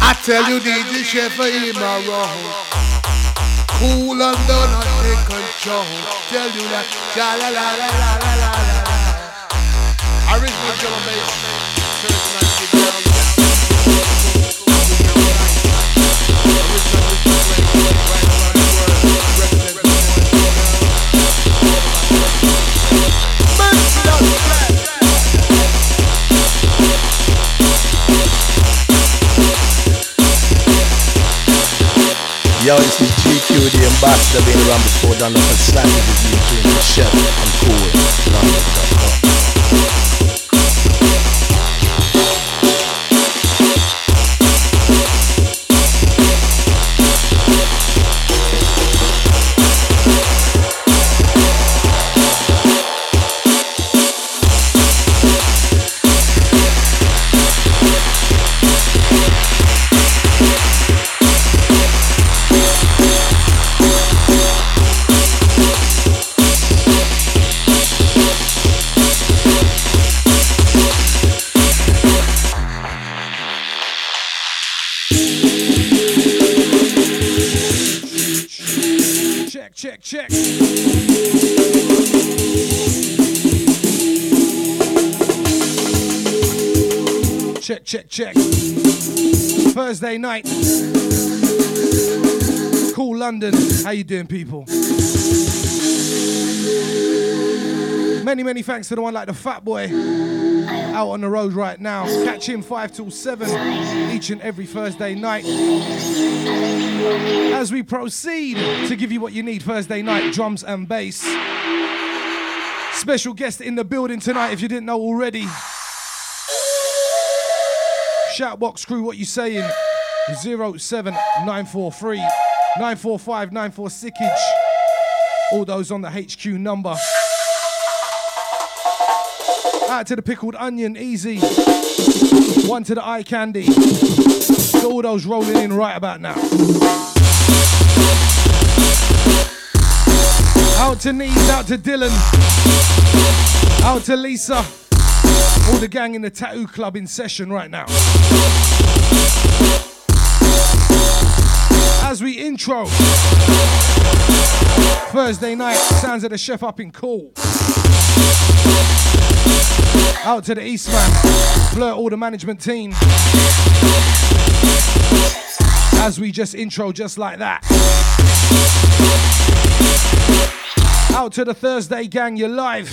I tell you, DJ Chef him around. Cool and done and take control. Tell you that, la la la la la la la. Original drum and bass. Yo, this is GQ, the ambassador, been around before, done up and slapping with you, doing the chef. I'm cool. London.com. Check. Check. Thursday night. Cool London. How you doing, people? Many thanks to the one like the Fat Boy out on the road right now. Catch him 5 till 7 each and every Thursday night. As we proceed to give you what you need Thursday night, drums and bass. Special guest in the building tonight if you didn't know already. Shoutbox crew, what you saying? 07943 945 946. All those on the HQ number. Out to the pickled onion, easy. One to the eye candy. To all those rolling in right about now. Out to Neves, out to Dylan. Out to Lisa. All the gang in the Tattoo Club in session right now. As we intro Thursday night, sounds of the chef up in Cool. Out to the Eastman, Blur, all the management team. As we just intro just like that. Out to the Thursday gang, you're live.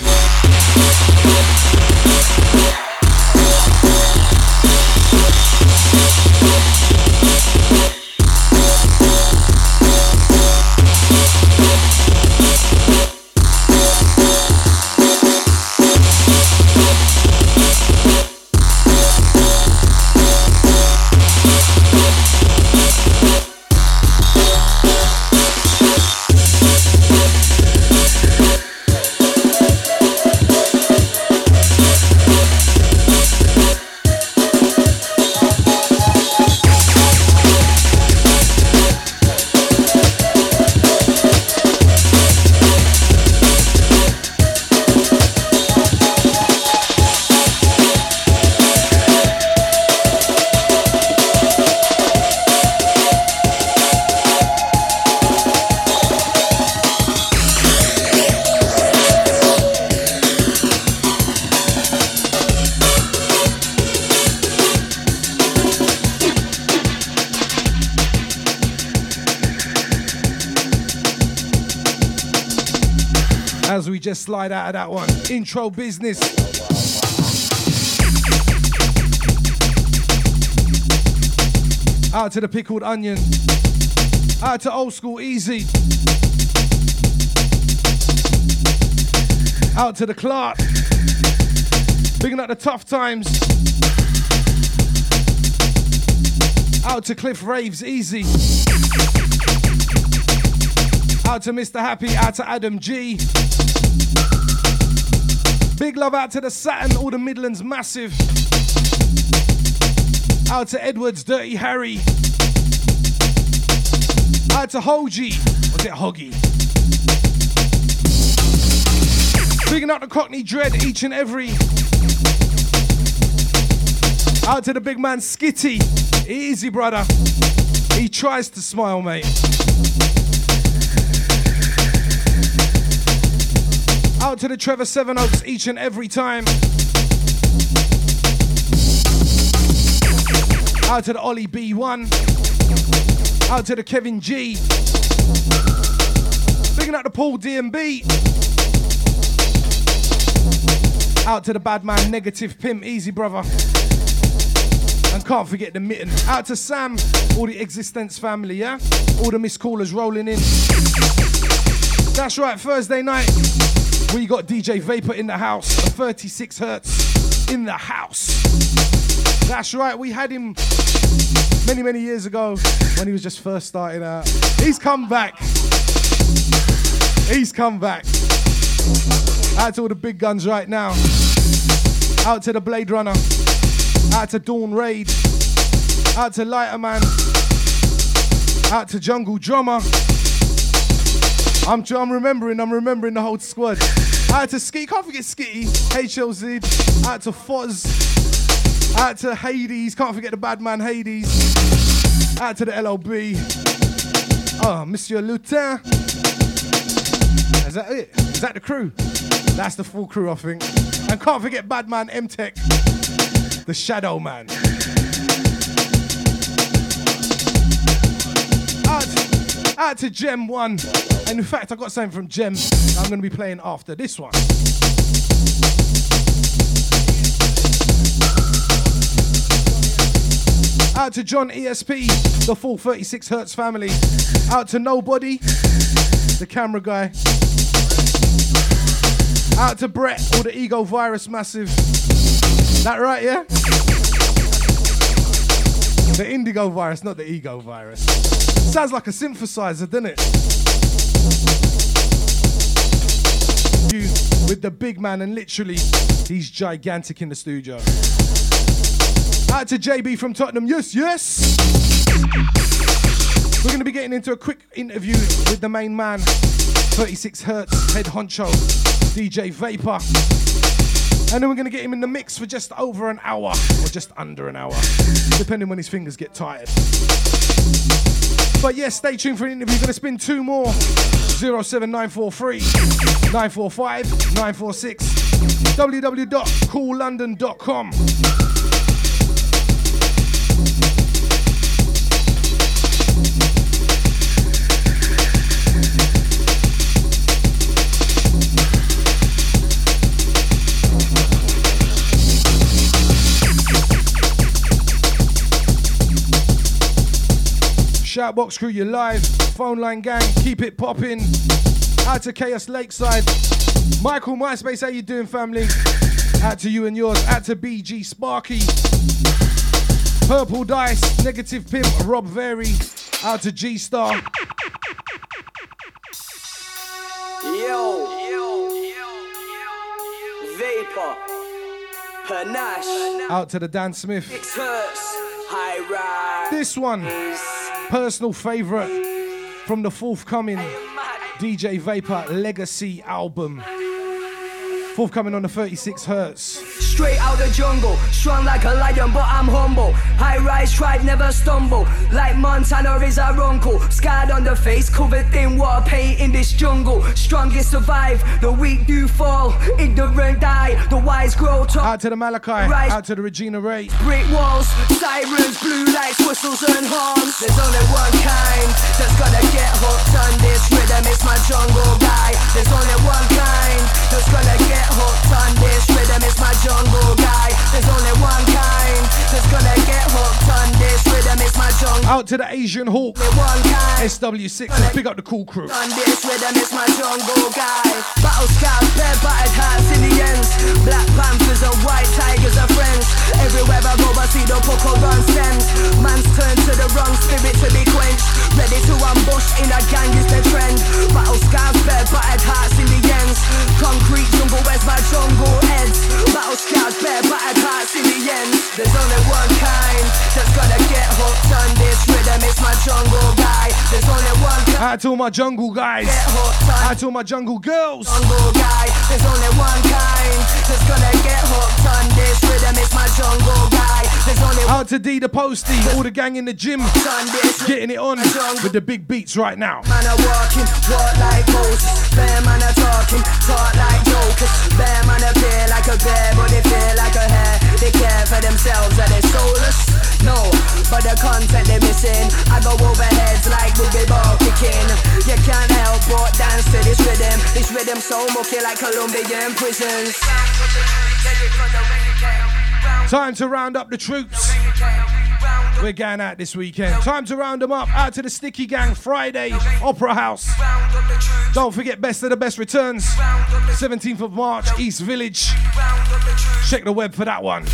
As we just slide out of that one. Intro business. Out to the pickled onion. Out to old school easy. Out to the Clark. Bigging up the tough times. Out to Cliff Raves easy. Out to Mr. Happy, out to Adam G. Big love out to the Saturn, all the Midlands massive. Out to Edwards, Dirty Harry. Out to Hoji, was it Hoggy? Bigging up the Cockney Dread each and every. Out to the big man Skitty. Easy, brother. He tries to smile, mate. Out to the Trevor Sevenoaks each and every time. Out to the Ollie B1. Out to the Kevin G. Picking up the Paul DMB. Out to the bad man Negative Pimp. Easy, brother. And can't forget the Mitten. Out to Sam, all the Existence family, yeah? All the missed callers rolling in. That's right, Thursday night, we got DJ Vapor in the house. 36 Hertz in the house. That's right, we had him many years ago when he was just first starting out. He's come back. He's come back. Out to all the big guns right now. Out to the Blade Runner. Out to Dawn Raid. Out to Lighterman. Out to Jungle Drummer. I'm remembering the whole squad. Out to Ski, can't forget Skitty. HLZ. Out to Foz. Out to Hades, can't forget the bad man Hades. Out to the LLB. Oh, Monsieur Lutin. Is that it? Is that the crew? That's the full crew, I think. And can't forget bad man M-Tech. The Shadow Man. Out to Gem 1. And in fact, I got something from Gem that I'm going to be playing after this one. Out to John ESP, the full 36 Hertz family. Out to Nobody, the camera guy. Out to Brett, all the Ego Virus massive. That right, yeah? The Indigo Virus, not the Ego Virus. Sounds like a synthesizer, doesn't it? With the big man, and literally, he's gigantic in the studio. Out to JB from Tottenham, yes. We're going to be getting into a quick interview with the main man, 36 Hertz, head honcho, DJ Vapor. And then we're going to get him in the mix for just over an hour, or just under an hour, depending when his fingers get tired. But yes, stay tuned for an interview. Going to spin two more. 07943 945 946 www.coollondon.com. Shoutbox crew, you live. Phone line gang, keep it popping. Out to Chaos Lakeside. Michael MySpace, how you doing, family? Out to you and yours. Out to BG Sparky. Purple Dice, Negative Pimp, Rob Very. Out to G Star. Yo. Vapor. Panache. Out to the Dan Smith. High rise. This one. Personal favourite from the forthcoming DJ Vapor Legacy album. Forthcoming on the 36 Hertz. Straight out the jungle, strong like a lion, but I'm humble. High rise, tribe, never stumble. Like Montana is our uncle. Scarred on the face, covered in water paint in this jungle. Strongest survive, the weak do fall. Ignorant die, the wise grow tall. Out to the Malachi, out to the Regina Ray. Brick walls, sirens, blue lights, whistles and horns. There's only one kind that's gonna get hooked on this rhythm. It's my jungle guy. There's only one kind that's gonna get hooked on this rhythm. It's my jungle guy. There's only one kind that's gonna get hooked on this rhythm. It's my jungle. Out to the Asian Hawk. SW6, let's pick up the cool crew. On this rhythm, it's my jungle guy. Battle scars, bare battered hearts in the ends. Black panthers and white tigers are friends. Everywhere I go, I see the poco run stems. Man's turned to the wrong spirit to be quenched. Ready to ambush in a gang is the trend. Battle scars, bare battered hearts in the ends. Concrete jungle, where's my jungle ends? Battle scars, bare battered hearts in the ends. There's only one kind that's gonna get hooked on this rhythm. It's my jungle guy. There's only one kind. Out to all my jungle guys. Out to all my jungle girls. Jungle guy. There's only one kind that's gonna get hooked on this rhythm. It's my jungle guy. There's only Out to D the Posty, all the gang in the gym, getting it on with the big beats right now. man are walking, walk like Moses. Bear man are talking, talk like jokers. Bear man appear like a bear, but they feel like a hare. They care for themselves, are they soulless? No, but the content they're missing. I go over heads like boogie ball kicking. You can't help but dance to this rhythm. This rhythm so mucky like Colombian prisons. Time to round up the troops. We're going out this weekend. Time to round them up. Out to the Sticky Gang Friday, Opera House. Don't forget Best of the Best returns. 17th of March, East Village. Check the web for that one.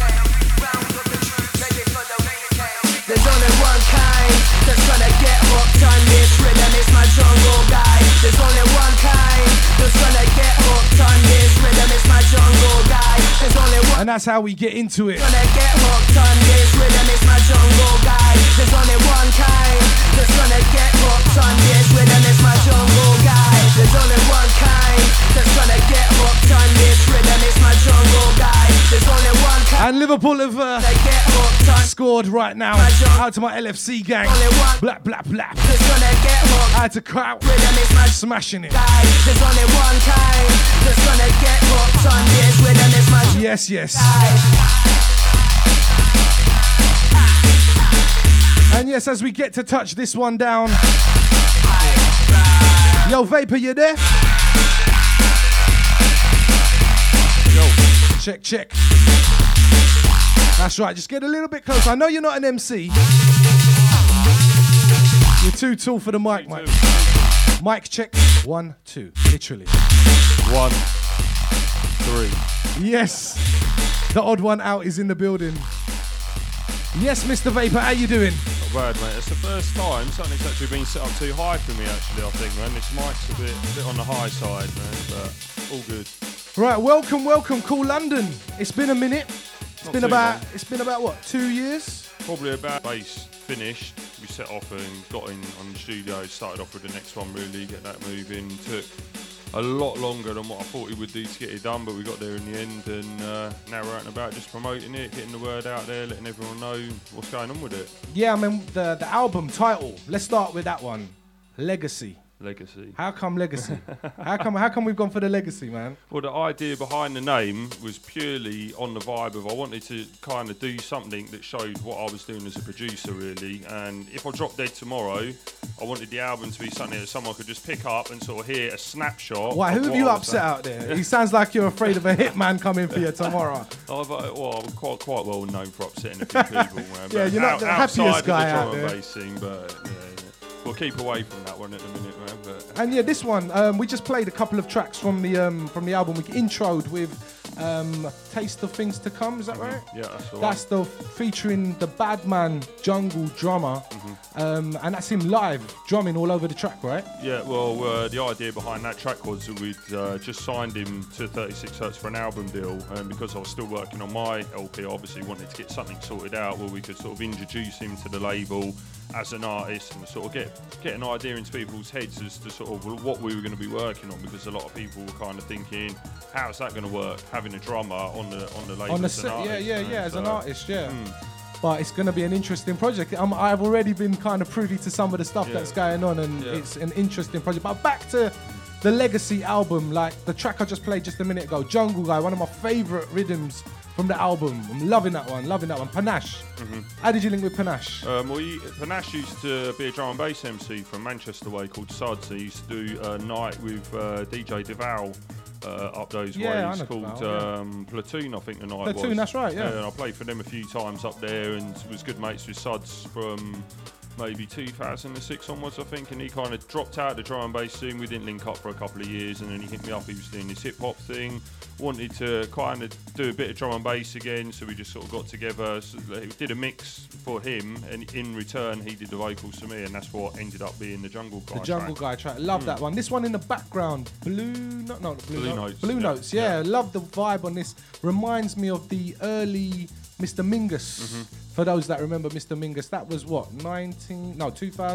There's only one kind that's gonna get hooked on this rhythm. It's my jungle guy. There's only one kind that's gonna get hooked on this rhythm. It's my jungle guy. There's only one. And that's how we get into it. Gonna get hooked on this rhythm. It's my jungle guy. There's only one kind that's gonna get hooked on this rhythm. It's my jungle guy. There's only one kind that's gonna get hooked on this rhythm. It's my jungle guy. There's only one kind. And Liverpool have that get hooked on. scored right now. Out to my LFC gang. Blap, blap, blap. That's gonna get hooked. Out to Kraut. Rhythm is my Smashing it. guy. There's only one kind that's gonna get hooked on this rhythm. It's my Yes, yes. And yes, as we get to touch this one down. Yo, Vapor, you there? Yo. Check, check. That's right, just get a little bit closer. I know you're not an MC. You're too tall for the mic, Mike. Mic check. 1, 2. Literally. 1, 3. Yes. The odd one out is in the building. Yes, Mr. Vapor, how you doing? Not bad, mate. It's the first time something's actually been set up too high for me, actually, I think, man. This mic's a bit on the high side, man, but all good. Right, welcome, Cool London. It's been a minute. It's been about what, 2 years? Probably about bass finished. We set off and got in on the studio, started off with the next one, really, get that moving. Took a lot longer than what I thought it would do to get it done, but we got there in the end, and now we're out and about just promoting it, getting the word out there, letting everyone know what's going on with it. Yeah, I mean, the album title, let's start with that one. Legacy. Legacy. How come Legacy? How come we've gone for the Legacy, man? Well, the idea behind the name was purely on the vibe of I wanted to kind of do something that showed what I was doing as a producer, really. And if I dropped dead tomorrow, I wanted the album to be something that someone could just pick up and sort of hear a snapshot. Why, who have you upset out there? He sounds like you're afraid of a hitman coming for you tomorrow. I'm quite well known for upsetting a few people, man. Yeah, you're not the happiest guy out there. Outside of the drum and bass scene, but yeah. We'll keep away from that one at the minute, man. But. And yeah, this one, we just played a couple of tracks from the album. We introed with Taste of Things to Come, is that right? Yeah, that's the one. That's the featuring the Badman Jungle drummer, and that's him live drumming all over the track, right? Yeah, well, the idea behind that track was that we'd just signed him to 36 Hertz for an album deal, and because I was still working on my LP, I obviously wanted to get something sorted out where we could sort of introduce him to the label as an artist and sort of get an idea into people's heads as to sort of what we were going to be working on, because a lot of people were kind of thinking, how's that going to work, having a drummer on the label On the as an artist, as an artist, yeah. But it's going to be an interesting project. I've already been kind of privy to some of the stuff that's going on, and it's an interesting project. But back to the Legacy album, like the track I just played just a minute ago, Jungle Guy, one of my favourite rhythms from the album. I'm loving that one. Panache. How did you link with Panache? Panache used to be a drum and bass MC from Manchester way called Suds. He used to do a night with DJ Deval up those ways called Platoon, I think the night was. Platoon, that's right, yeah. And I played for them a few times up there and was good mates with Suds from maybe 2006 onwards, I think, and he kind of dropped out the drum and bass scene. We didn't link up for a couple of years, and then he hit me up. He was doing this hip hop thing, wanted to kind of do a bit of drum and bass again, so we just sort of got together, did a mix for him, and in return he did the vocals for me, and that's what ended up being the Jungle Guy track. Love that one. This one in the background, Blue Notes. Yeah, love the vibe on this. Reminds me of the early Mr. Mingus. For those that remember Mr. Mingus, that was what, 2000? Yeah,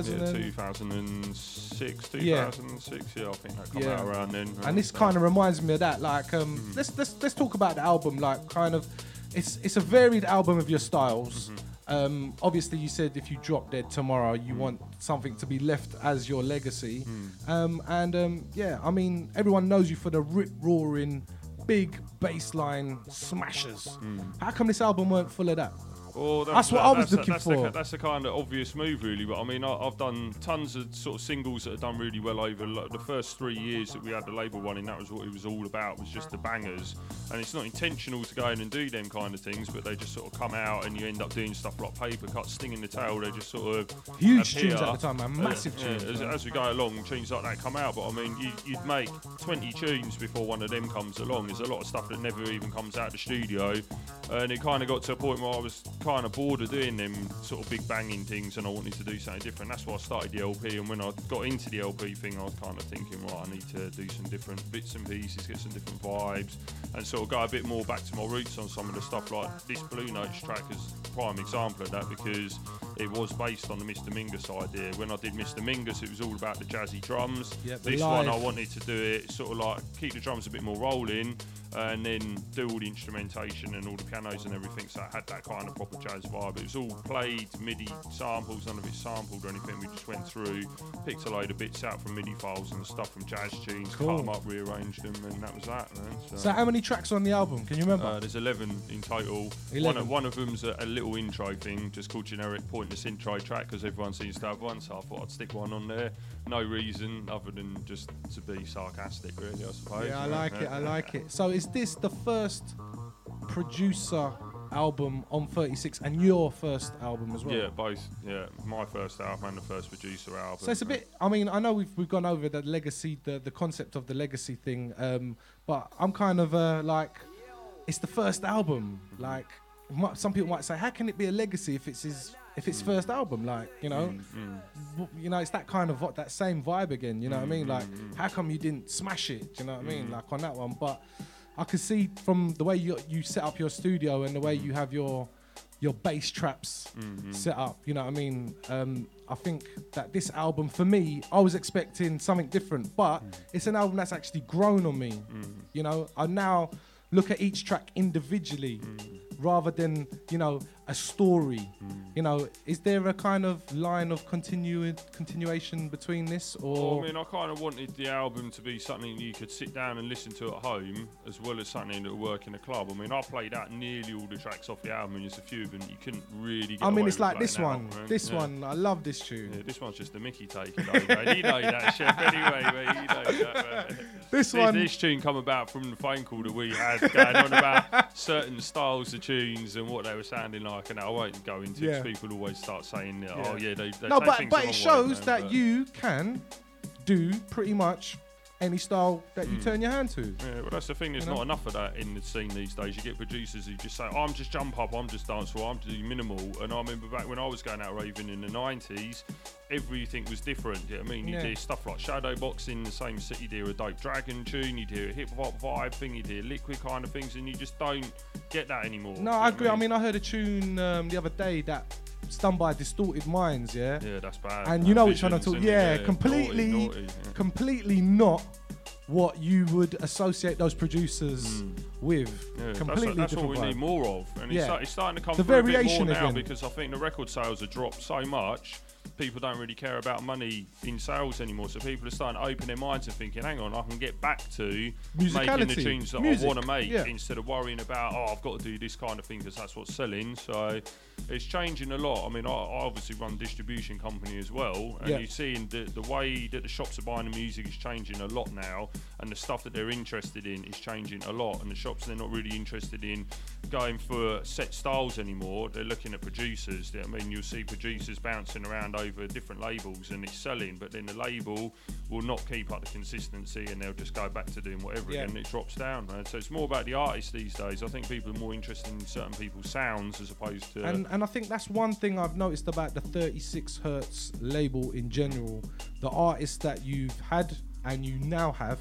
2006, yeah, I think that came out around then. And this kind of reminds me of that. Like, let's talk about the album. Like, kind of, it's a varied album of your styles. Obviously, you said if you drop dead tomorrow, you want something to be left as your legacy. Yeah, I mean, everyone knows you for the rip-roaring, big bassline smashers. How come this album weren't full of that? Well, that's what I was looking for. That's the kind of obvious move, really. But I mean, I've done tons of sort of singles that have done really well over the first 3 years that we had the label running. That was what it was all about, was just the bangers. And it's not intentional to go in and do them kind of things, but they just sort of come out, and you end up doing stuff like Paper Cut, Sting in the Tail. They just sort of huge appear. Tunes at the time, man. Massive tunes. As we go along, tunes like that come out. But I mean, you'd make 20 tunes before one of them comes along. There's a lot of stuff that never even comes out the studio, and it kind of got to a point where I was kind of bored of doing them sort of big banging things, and I wanted to do something different. That's why I started the LP, and when I got into the LP thing, I was kind of thinking, right, I need to do some different bits and pieces, get some different vibes, and sort of go a bit more back to my roots on some of the stuff. Like this Blue Notes track is a prime example of that, because it was based on the Mr. Mingus idea. When I did Mr. Mingus, it was all about the jazzy drums. This one, I wanted to do it sort of like keep the drums a bit more rolling, and then do all the instrumentation and all the pianos and everything, so I had that kind of proper jazz vibe. It was all played MIDI samples, none of it sampled or anything. We just went through, picked a load of bits out from MIDI files and stuff from jazz tunes, cut them up, rearranged them, and that was that, man. So how many tracks on the album? Can you remember? There's 11 in total. 11. One of them's a little intro thing, just called generic pointless intro track, because everyone seems to have one, so I thought I'd stick one on there. No reason other than just to be sarcastic, really, I suppose. Yeah, I like it. So is this the first producer album on 36 and your first album as well? Yeah, both. Yeah, my first album and the first producer album. So it's a bit, I mean, I know we've gone over the legacy, the concept of the legacy thing, but I'm kind of like, it's the first album. Like, some people might say, how can it be a legacy if it's his first album? Like, you know, you know, it's that kind of that same vibe again. You know what I mean? Like, how come you didn't smash it? Do you know what I mean? Like on that one, but I could see from the way you set up your studio and the way you have your bass traps set up. You know what I mean? I think that this album, for me, I was expecting something different, but it's an album that's actually grown on me. You know, I now look at each track individually rather than, you know, a story. You know, is there a kind of line of continuation between this, or? Well, I mean, I kind of wanted the album to be something you could sit down and listen to at home, as well as something that would work in a club. I mean, I played out nearly all the tracks off the album, and there's a few of them that you couldn't really get I mean, away it's with like this playing one. out, right? This one, I love this tune. Yeah, this one's just the Mickey take, mate. You know that, Chef, anyway, mate. You know that, mate. This tune come about from the phone call that we had going on about certain styles of tunes and what they were sounding like, and I won't go into it, 'cause people always start saying, they no, take things but the it wrong shows way, that you can do pretty much any style that you turn your hand to. Yeah, well, that's the thing. There's not enough of that in the scene these days. You get producers who just say, I'm just jump up, I'm just dancehall, I'm just minimal. And I remember back when I was going out raving in the 90s, everything was different. You know what I mean? You'd hear stuff like Shadowbox in the same city, you'd hear a Dope Dragon tune, you'd hear a hip hop vibe thing, you'd hear Liquid kind of things, and you just don't get that anymore. No, I agree. I mean, I heard a tune the other day that done by Distorted Minds, Yeah, that's bad. and you know which one I'm talking. Yeah, completely, naughty, completely not what you would associate those producers with. Yeah, completely that's what different we need vibe. more of, and it's starting to come The through a bit variation more now, again. because I think the record sales have dropped so much. People don't really care about money in sales anymore, so people are starting to open their minds and thinking, hang on, I can get back to making the tunes that I want to make, instead of worrying about, I've got to do this kind of thing because that's what's selling. So it's changing a lot. I mean, I obviously run a distribution company as well, and you're seeing the way that the shops are buying the music is changing a lot now, and the stuff that they're interested in is changing a lot, and the shops, they're not really interested in going for set styles anymore. They're looking at producers. I mean, you'll see producers bouncing around over different labels and it's selling, but then the label will not keep up the consistency and they'll just go back to doing whatever again, and it drops down, man. So it's more about the artist these days. I think people are more interested in certain people's sounds as opposed to... And I think that's one thing I've noticed about the 36 Hertz label in general. The artists that you've had and you now have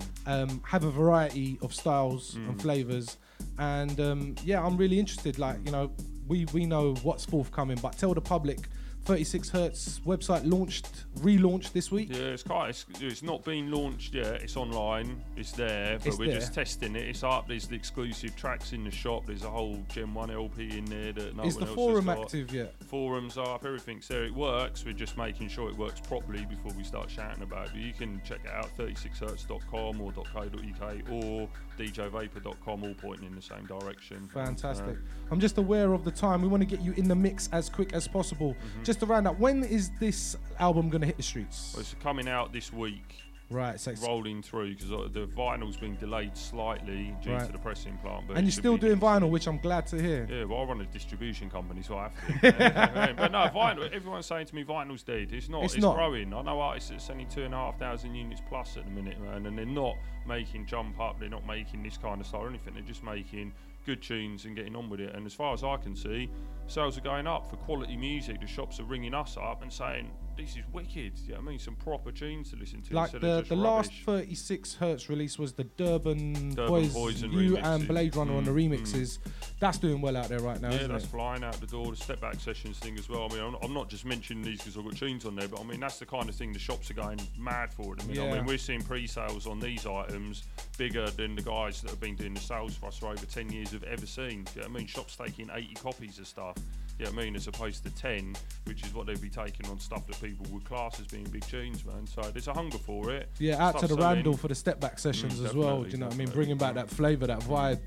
a variety of styles and flavours, and I'm really interested. Like, you know, we know what's forthcoming, but tell the public 36 Hertz website relaunched this week. Yeah, it's not been launched yet. It's online. It's there, but we're just testing it. It's up. There's the exclusive tracks in the shop. There's a whole Gen 1 LP in there that no one else has got. Is the forum active yet? Forums are up. Everything's there. It works. We're just making sure it works properly before we start shouting about it. But you can check it out, 36hertz.com or .co.uk or djvapor.com, all pointing in the same direction. Fantastic. I'm just aware of the time. We want to get you in the mix as quick as possible. Just to round up, when is this album going to hit the streets? Well, it's coming out this week. Right, so rolling through because the vinyl's been delayed slightly due to the pressing plant. But and you're still doing vinyl, which I'm glad to hear. Yeah, well, I run a distribution company, so I have to. But no, vinyl. Everyone's saying to me, vinyl's dead. It's not. It's growing. I know artists that's selling 2,500 units plus at the minute, man, and they're not making jump up. They're not making this kind of style or anything. They're just making good tunes and getting on with it. And as far as I can see, sales are going up for quality music. The shops are ringing us up and saying, this is wicked. Yeah, I mean, some proper tunes to listen to. Like the last 36 Hertz release was the Durban Boys, and you and Blade Runner on the remixes. That's doing well out there right now. Yeah, that's flying out the door. The Step Back Sessions thing as well. I mean, I'm not just mentioning these because I've got tunes on there, but I mean, that's the kind of thing the shops are going mad for at the minute. I mean, we're seeing pre-sales on these items bigger than the guys that have been doing the sales for us for over 10 years have ever seen. You know what I mean? Shops taking 80 copies of stuff. You know what I mean? As opposed to 10, which is what they'd be taking on stuff that people would class as being big tunes, man. So there's a hunger for it. Yeah, out to the Randall for the Step Back Sessions as well. Do you know what I mean? Bringing back that flavour, that vibe.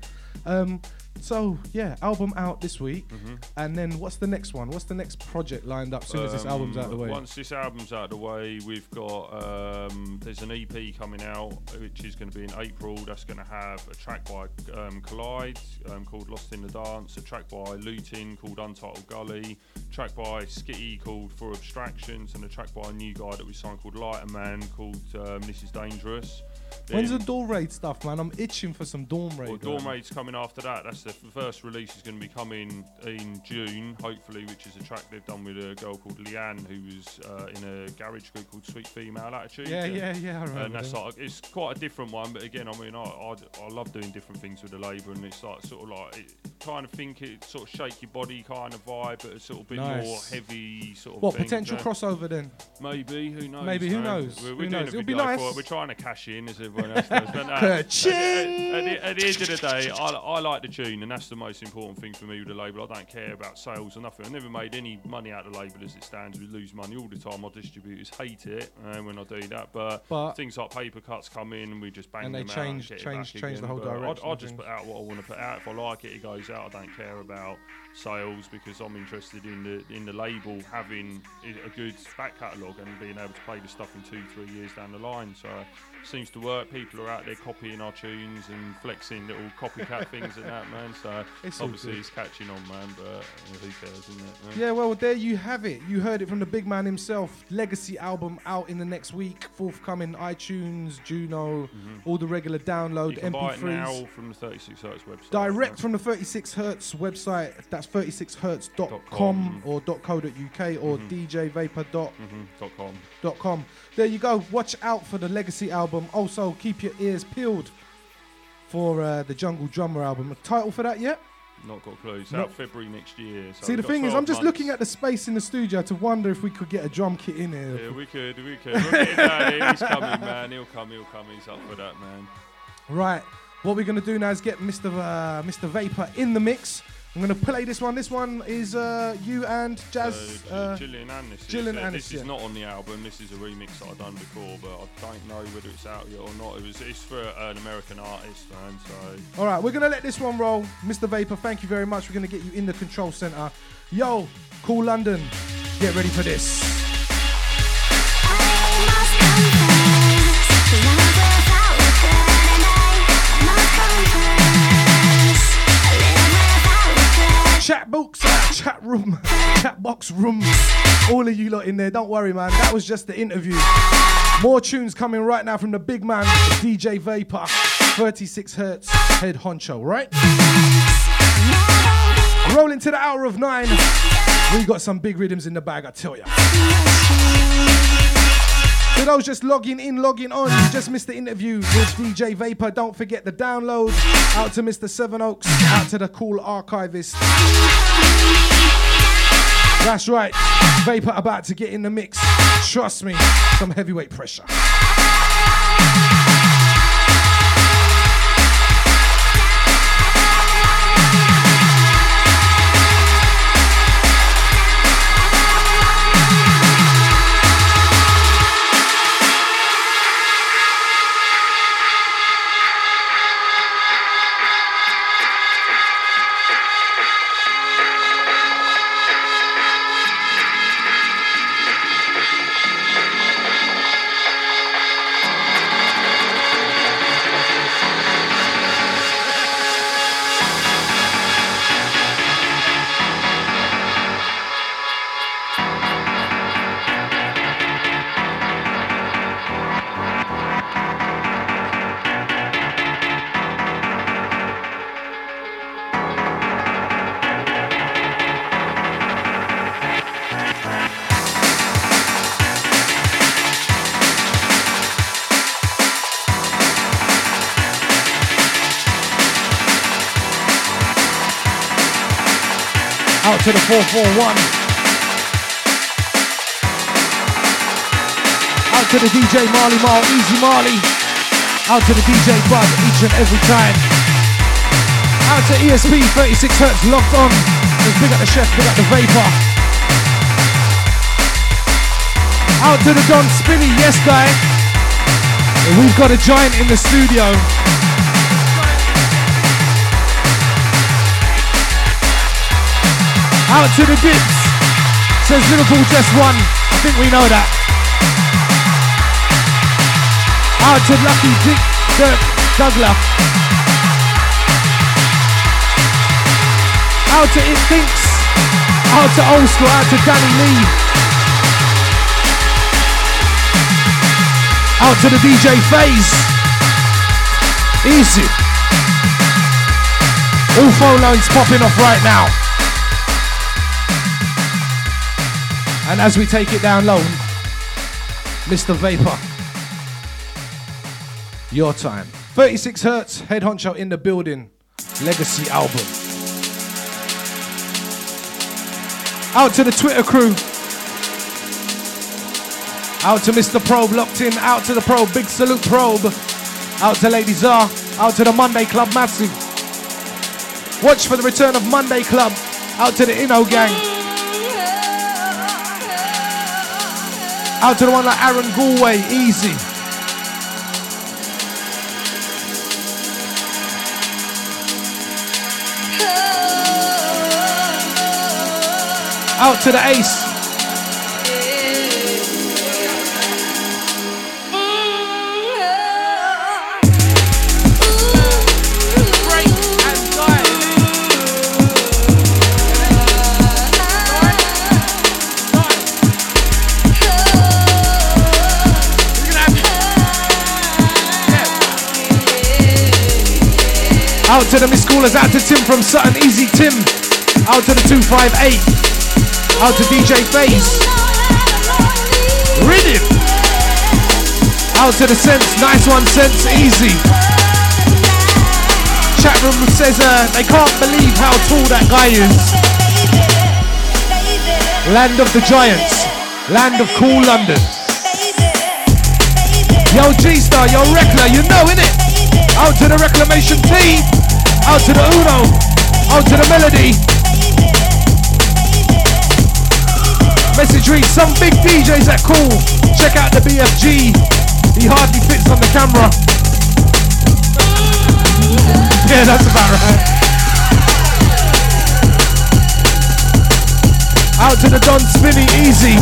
So yeah, album out this week, and then what's the next one? What's the next project lined up as soon as this album's out of the way? Once this album's out of the way, we've got there's an EP coming out which is going to be in April. That's going to have a track by Collide called Lost in the Dance, a track by Lutin called Untitled Gully, a track by Skitty called For Abstractions, and a track by a new guy that we signed called Lighter Man called This Is Dangerous. When's the Dawn Raid stuff, man? I'm itching for some Dawn Raid. Well, Dawn Raid's coming after that. That's the first release is going to be coming in June, hopefully, which is a track they've done with a girl called Leanne, who was in a garage group called Sweet Female Attitude. Yeah, I remember. And that's like, it's quite a different one, but again, I mean, I love doing different things with the labour, and it's like sort of like kind of think it sort of shake your body kind of vibe, but a sort of bit more heavy sort of thing. Potential crossover then? Maybe, who knows? Maybe, who knows? We're doing a It'll be nice. We're trying to cash in, as everyone else does. But at the end of the day, I like the tune, and that's the most important thing for me with the label. I don't care about sales or nothing. I never made any money out of the label as it stands. We lose money all the time. Our distributors hate it when I do that. But things like paper cuts come in, and we just bang them out. And they change the whole direction. I just put out what I want to put out. If I like it, it goes out. I don't care about sales because I'm interested in the label having a good back catalogue and being able to play the stuff in 2-3 years down the line. So it seems to work. People are out there copying our tunes and flexing little copycat things and that, man. So obviously it's catching on, man, but who cares, isn't it, man? Yeah, well, there you have it. You heard it from the big man himself. Legacy album out in the next week, forthcoming iTunes, Juno, all the regular download, you can MP3s. buy it now from the 36 Hertz website. Direct from the 36 Hertz website. That's 36hertz.com or .co.uk or djvapor.com. There you go. Watch out for the Legacy album. Also, keep your ears peeled for the Jungle Drummer album. A title for that yet? Not got a clue. It's out February next year. So see, the thing is, I'm just looking at the space in the studio to wonder if we could get a drum kit in here. Yeah, we could. We're getting down here. He's coming, man. He'll come. He's up for that, man. Right. What we're going to do now is get Mr. Vapor in the mix. I'm going to play this one. This one is you and Jazz. Gillian Annis. This is not on the album. This is a remix that I've done before, but I don't know whether it's out yet or not. It's for an American artist, man. So. All right, we're going to let this one roll. Mr. Vapor, thank you very much. We're going to get you in the control center. Yo, Cool London, get ready for this. Chat room, chat box room, all of you lot in there, don't worry, man, that was just the interview. More tunes coming right now from the big man, DJ Vapor, 36 Hertz, head honcho, right? Rolling to the hour of 9, we got some big rhythms in the bag, I tell ya. For those just logging on, you just missed the interview with DJ Vapor. Don't forget the download. Out to Mr. Seven Oaks, out to the cool archivist. That's right. Vapor about to get in the mix. Trust me, some heavyweight pressure. Out to the 441. Out to the DJ Marley Marl, Easy Marley. Out to the DJ Bud each and every time. Out to ESP 36 Hertz locked on. Let's big up the chef, big up the Vapor. Out to the Don Spinny, yes guy. We've got a giant in the studio. Out to the Dips, says Liverpool just won. I think we know that. Out to Lucky Dick Dirk Douglas. Out to It Thinks. Out to Old School, out to Danny Lee. Out to the DJ Phase. Easy. All phone lines popping off right now. And as we take it down low, Mr. Vapor, your time. 36 Hertz, Head Honcho in the building, Legacy album. Out to the Twitter crew. Out to Mr. Probe, locked in. Out to the Probe, big salute Probe. Out to Lady Czar. Out to the Monday Club, massive. Watch for the return of Monday Club. Out to the Inno gang. Out to the one like Aaron Galway, easy. Out to the Ace. Out to the Miss Schoolers, out to Tim from Sutton, easy Tim. Out to the 258. Out to DJ Phase. Rhythm. Out to the Sense, nice one Sense, easy. Chat room says they can't believe how tall that guy is. Land of the Giants, land of cool London. Yo G-Star, yo Rekla, you know innit? Out to the Reclamation team. Out to the Uno. Out to the Melody. Message reads, some big DJs at Cool. Check out the BFG. He hardly fits on the camera. Yeah, that's about right. Out to the Don Spinny, easy.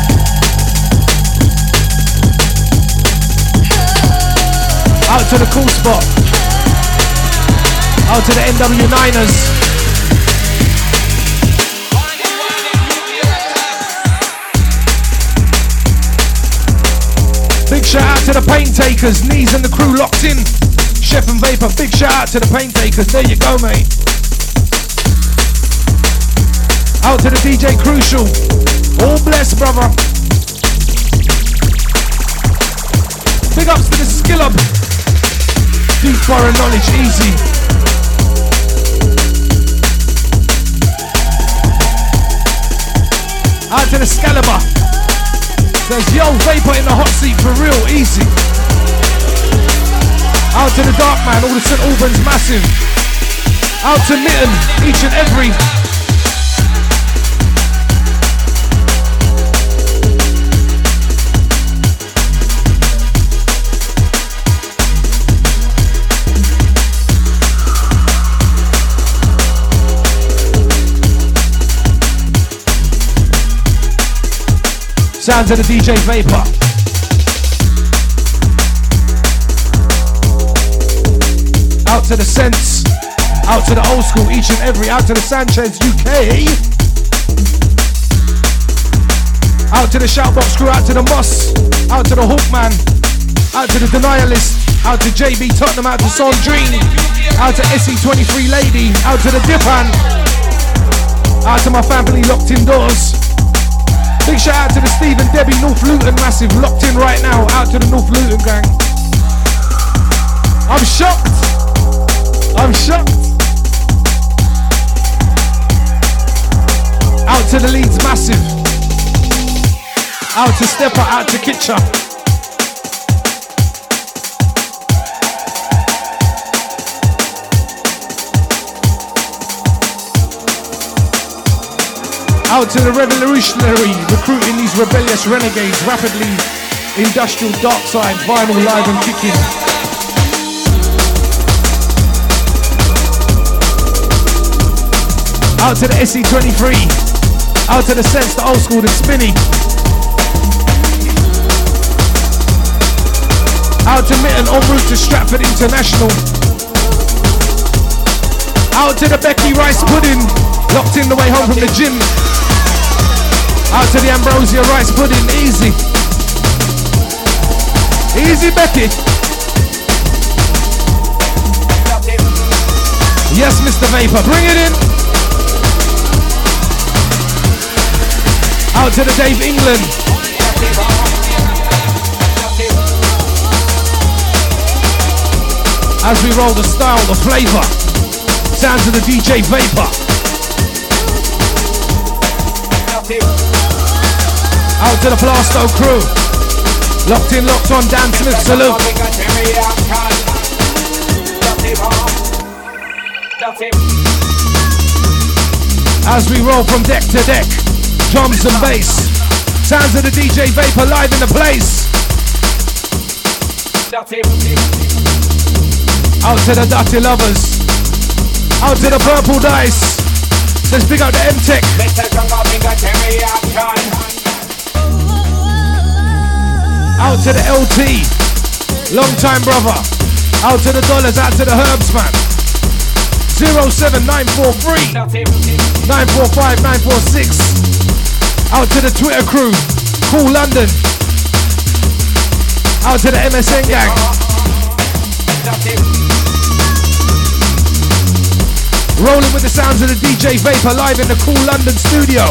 Out to the Cool Spot. Out to the NW9ers. Big shout out to the Paint Takers, Knees and the crew locked in. Chef and Vapor, big shout out to the Paint Takers, there you go mate. Out to the DJ Crucial, all blessed brother. Big ups to the Skill Up, deep foreign knowledge, easy. Out to the Scalibur. Says, yo, Vapor in the hot seat for real, easy. Out to the Dark Man, all the St. Albans massive. Out to Mitten, each and every. Sounds of the DJ Vapor. Out to the Sense. Out to the Old School, each and every. Out to the Sanchez UK. Out to the Shoutbox crew. Out to the Moss. Out to the Hawkman. Out to the Denialist. Out to JB Tottenham. Out to Sandrine. Out to SE23 Lady. Out to the Dipan. Out to my family locked indoors. Big shout out to the Steve and Debbie North Luton massive, locked in right now. Out to the North Luton gang. I'm shocked. I'm shocked. Out to the Leeds massive. Out to Stepper, out to Kitcher. Out to the revolutionary, recruiting these rebellious renegades, rapidly industrial dark side, vinyl live and kicking. Out to the SE23, out to the Sense, the Old School, the Spinny. Out to Mitten, en route to Stratford International. Out to the Becky Rice Pudding, locked in the way home from the gym. Out to the Ambrosia Rice Pudding, easy. Easy, Becky. Yes, Mr. Vapor, bring it in. Out to the Dave England. As we roll the style, the flavor. Sounds of the DJ Vapor. Out to the Plasto crew. Locked in, locked on, Dan Smith, salute. As we roll from deck to deck, drums and bass. Sounds of the DJ Vapor live in the place. Out to the Dirty Lovers. Out to the Purple Dice. Let's big up the M-Tech. Out to the LT. Long time brother. Out to the Dollars, out to the Herbs man. 07943 945 946. Out to the Twitter crew. Cool London. Out to the MSN gang. Rolling with the sounds of the DJ Vapor live in the Cool London studio.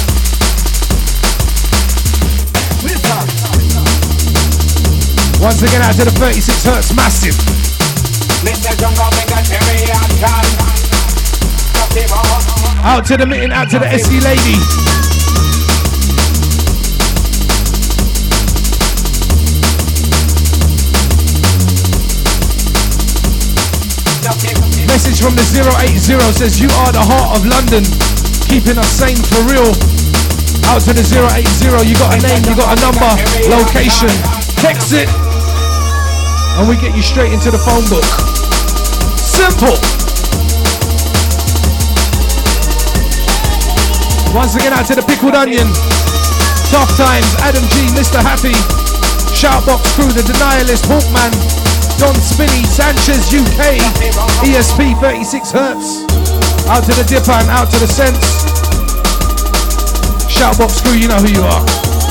Once again out to the 36 Hertz massive. Out to the Mitten, out to the SE Lady. Message from the 080 says, you are the heart of London, keeping us sane for real. Out to the 080, you got a name, you got a number, location, text it, and we get you straight into the phone book. Simple. Once again out to the Pickled Onion, Tough Times, Adam G, Mr. Happy, Shoutbox crew, the Denialist, Hawkman, Don Spinney, Sanchez UK, ESP 36 Hertz. Out to the Dipan, out to the Sense. Shoutbox crew, you know who you are.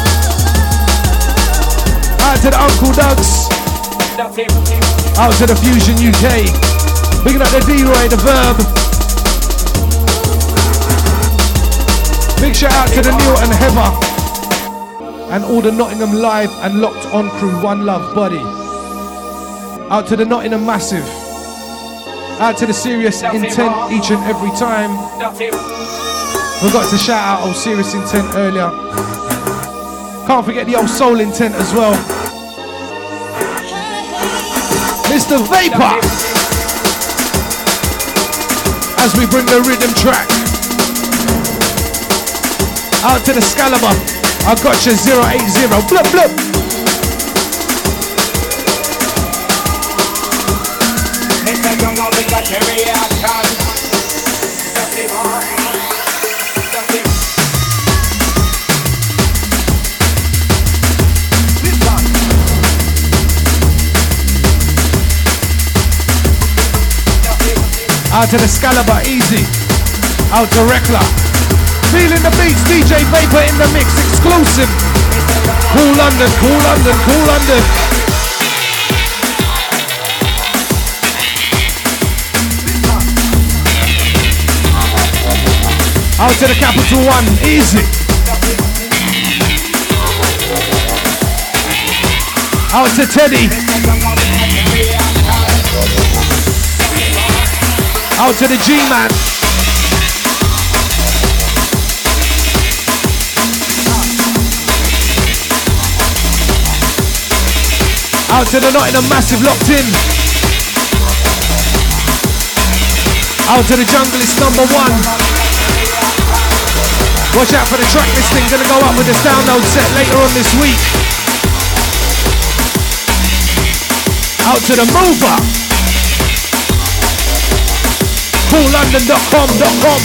Out to the Uncle Doug's. Out to the Fusion UK. Picking up the D-Roy, the Verb. Big shout out to the Neil and Heather. And all the Nottingham Live and Locked On crew. One love, buddy. Out to the Nottingham Massive. Out to the Serious Intent each and every time. Forgot to shout out old Serious Intent earlier. Can't forget the old Soul Intent as well. Mr. Vapor. As we bring the rhythm track. Out to the Scalaba. I got you 080. Blub blub. Mr. Jungle, we got your reaction. Out to the Scalaba, easy. Out to Rekla. Feeling the beats, DJ Vapor in the mix, exclusive. Cool London, cool London, cool London. Out to the Capital One, easy. Out to Teddy. Out to the G-Man. Out to the Nottingham Massive locked in. Out to the Junglist #1. Watch out for the track listing, gonna go up with this download set later on this week. Out to the Mover. CoolLondon.com.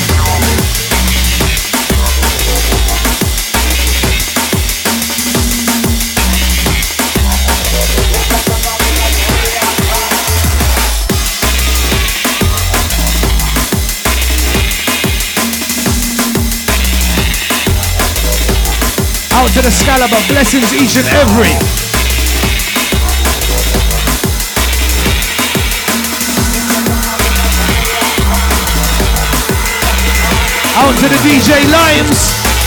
Out to the Scalaba, blessings each and every. Out to the DJ Lions.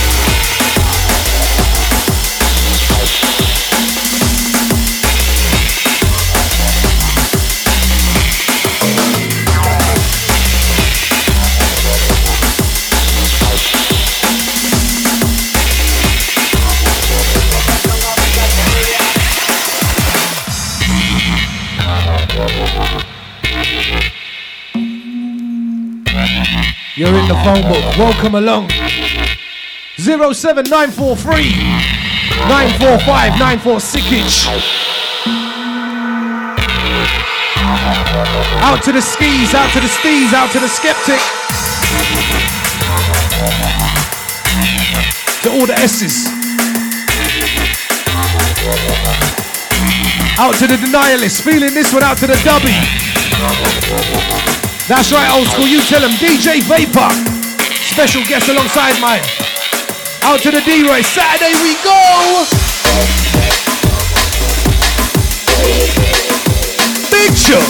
You're in the phone book. Welcome along. 07943 945 946. Out to the skis, out to the stees, out to the skeptic. To all the S's. Out to the denialists. Feeling this one out to the dubby. That's right, old school, you tell him, DJ Vapor. Special guest alongside mine. Out to the D-Roy, Saturday we go! Big show!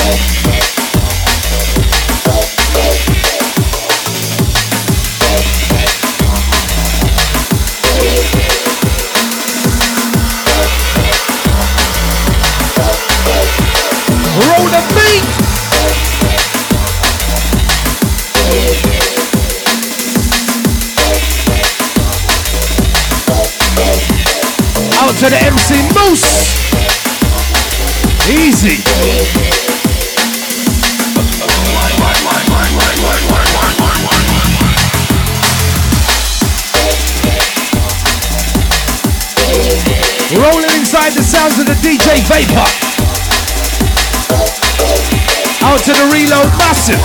Roll the beat! Out to the MC Moose. Easy. Rolling inside the sounds of the DJ Vapor. Out to the Reload Massive.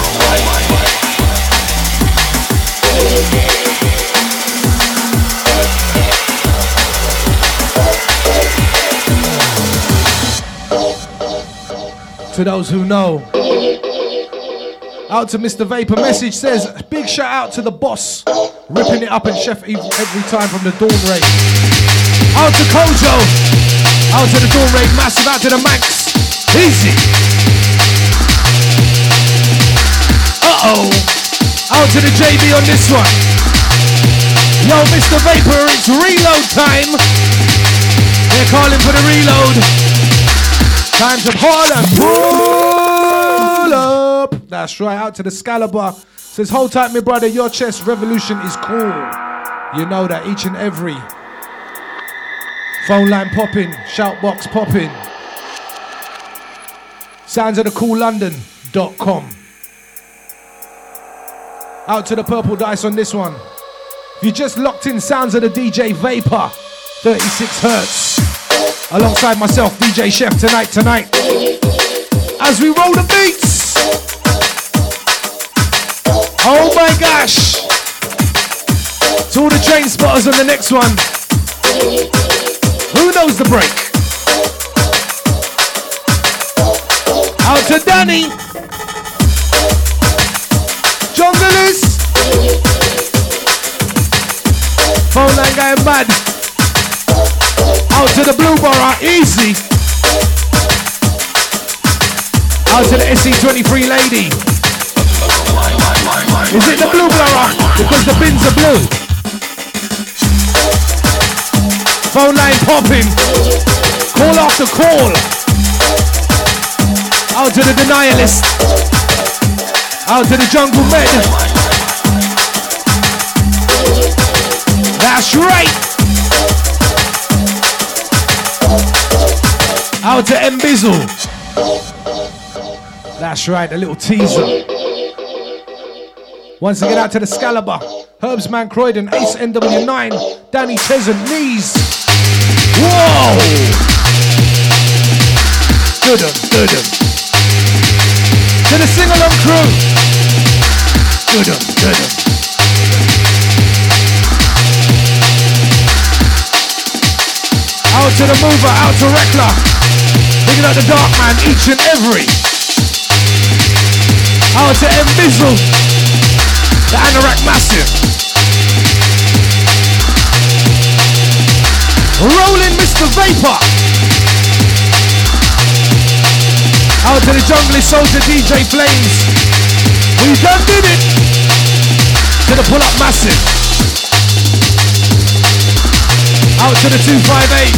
To those who know. Out to Mr. Vapor, message says, big shout out to the boss, ripping it up in Chef every time from the Dawn Raid. Out to Kojo, out to the Dawn Raid Massive, out to the Max, easy. Uh-oh, out to the JB on this one. Yo, Mr. Vapor, it's reload time. They're calling for the reload. Time to pull and pull up. That's right, out to the Scalaba. Says, hold tight, my brother, your chest revolution is cool. You know that each and every. Phone line popping, shout box popping. Sounds of the cool London.com. Out to the purple dice on this one. If you just locked in, sounds of the DJ Vapor, 36 hertz. Alongside myself, DJ Chef, tonight. As we roll the beats. Oh my gosh. To all the train spotters on the next one. Who knows the break? Out to Danny. Junglers. Phone line going mad. Out to the Blue Borough, easy. Out to the SC23 lady. Is it the Blue Borough? Because the bins are blue. Phone line popping. Call after call. Out to the denialist. Out to the jungle med. That's right. Out to Mbizzle. That's right, a little teaser. Once again out to the Scalaba, Herbsman Croydon, Ace NW9, Danny Chesant, Knees. Whoa! Good 'em. To the sing-along crew. Good 'em. Out to the mover, out to Rekla. Picking up the dark man, each and every. Out to Mbizzle, the Anorak Massive. Rolling Mr. Vapor. Out to the Junglist Soldier DJ Flames. We done did it. To the pull-up Massive. Out to the 258.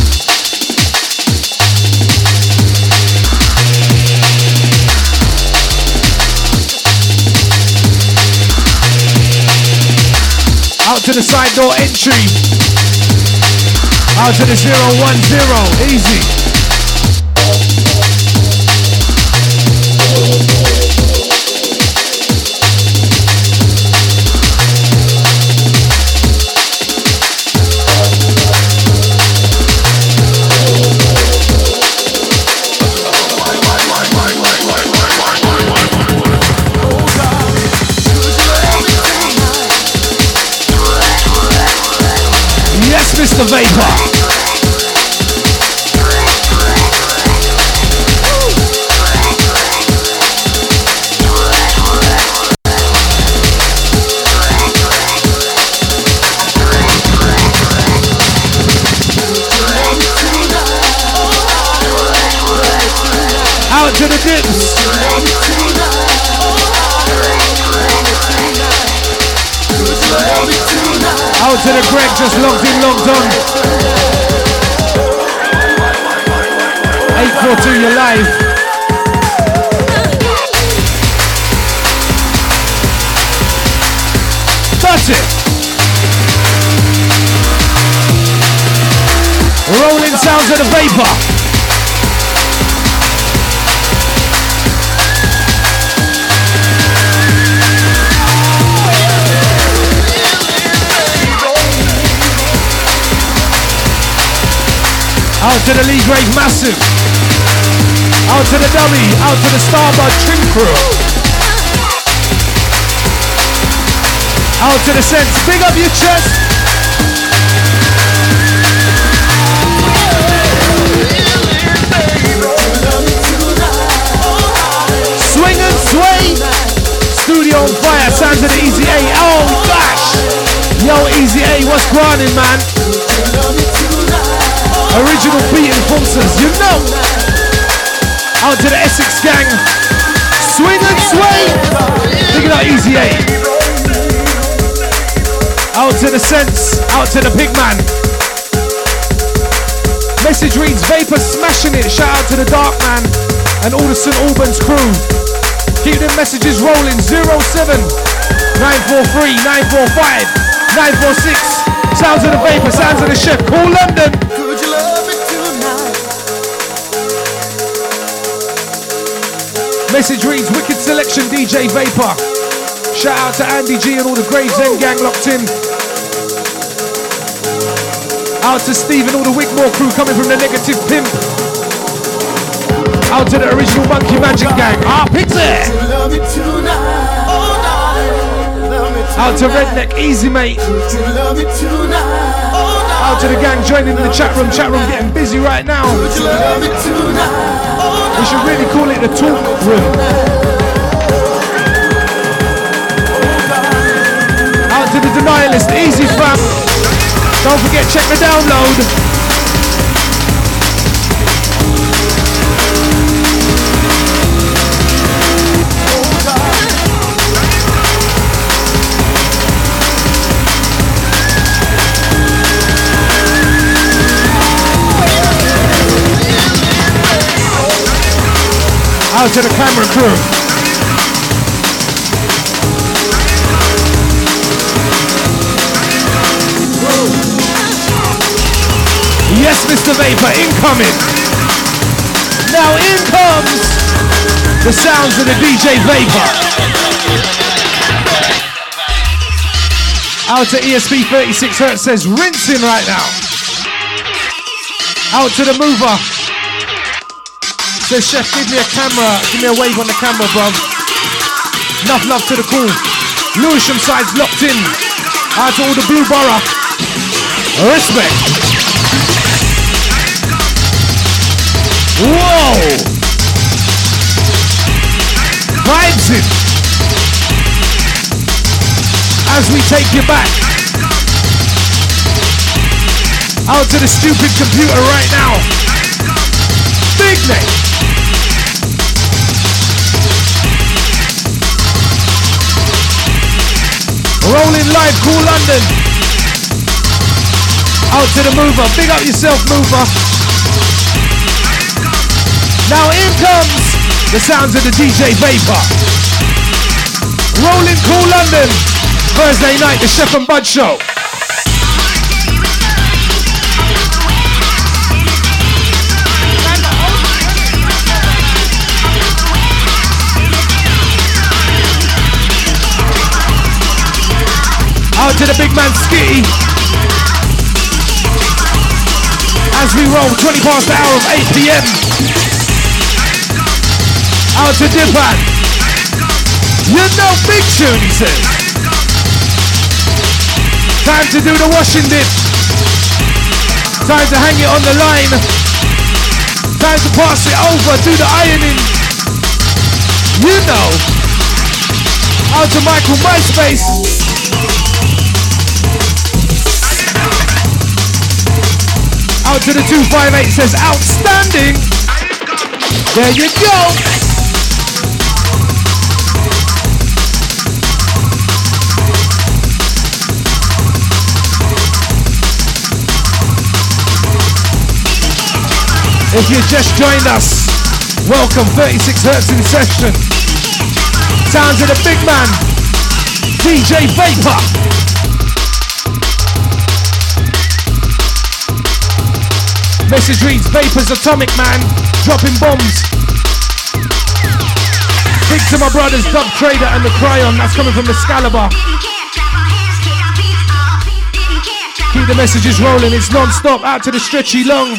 Out to the side door entry. Out to the 010. Easy. Mr. Vapor. Out to the dips. Out to the Greg, just logged in, logged on. 842, you're live. Touch it. Rolling sounds of the Vapor. Out to the Lee Grave Massive. Out to the Dummy. Out to the Starbud Trim Crew. Out to the Sense. Big up your chest. Swing and sway. Studio on fire. Sounds of the Easy A. Oh gosh. Yo, Easy A, what's going on, man? Original beat enforcers, you know. Out to the Essex gang. Swing and sway. Look at that Easy A. Out to the Sense. Out to the Pigman. Message reads, Vapor smashing it. Shout out to the Dark Man and all the St Albans crew. Keep them messages rolling. 07 943, 945, 946. Sounds of the Vapor, sounds of the Chef. Cool London. Could you love me tonight? Message reads, wicked selection, DJ Vapor. Shout out to Andy G and all the Gravesend gang locked in. Out to Steve and all the Wigmore crew coming from the Negative Pimp. Out to the original Monkey Magic gang. Pixie! Love me tonight. Oh, darling. Love me tonight. Out to Redneck, Easy Mate. Could you love me tonight? Oh, Out to the gang joining in the chat room getting busy right now. could you love me tonight? Oh, We should really call it the talk room. Out to the Denialist, Easy Fam. Don't forget, check the download. Out to the camera crew. Yes, Mr. Vapor, incoming. Now in comes the sounds of the DJ Vapor. Out to ESP 36Hz says rinsing right now. Out to the Mover. Says Chef, give me a camera, give me a wave on the camera, bruv. Enough love to the crew. Lewisham side's locked in. Out to all the Blue Borough. Respect. Whoa! Vibes in. As we take you back. Out to the stupid computer right now. Big name. Rolling live, Cool London. Out to the Mover. Big up yourself, Mover. Now in comes the sounds of the DJ Vapor. Rolling Cool London. Thursday night, the Chef and Bud Show. Out to the big man Skitty. As we roll 20 past the hour of 8 p.m. Out to Dipan. You know, big tune, he says. Time to do the washing dip. Time to hang it on the line. Time to pass it over, do the ironing. You know. Out to Michael MySpace. Out to the 258 says outstanding. There you go. If you just joined us, welcome. 36Hz in session. Sounds of the big man, DJ Vapor. Message reads, Vapor's atomic man, dropping bombs. Big to my brothers, Dub Trader and the Cryon, that's coming from the Excalibur. Keep the messages rolling, it's non-stop. Out to the Stretchy Long.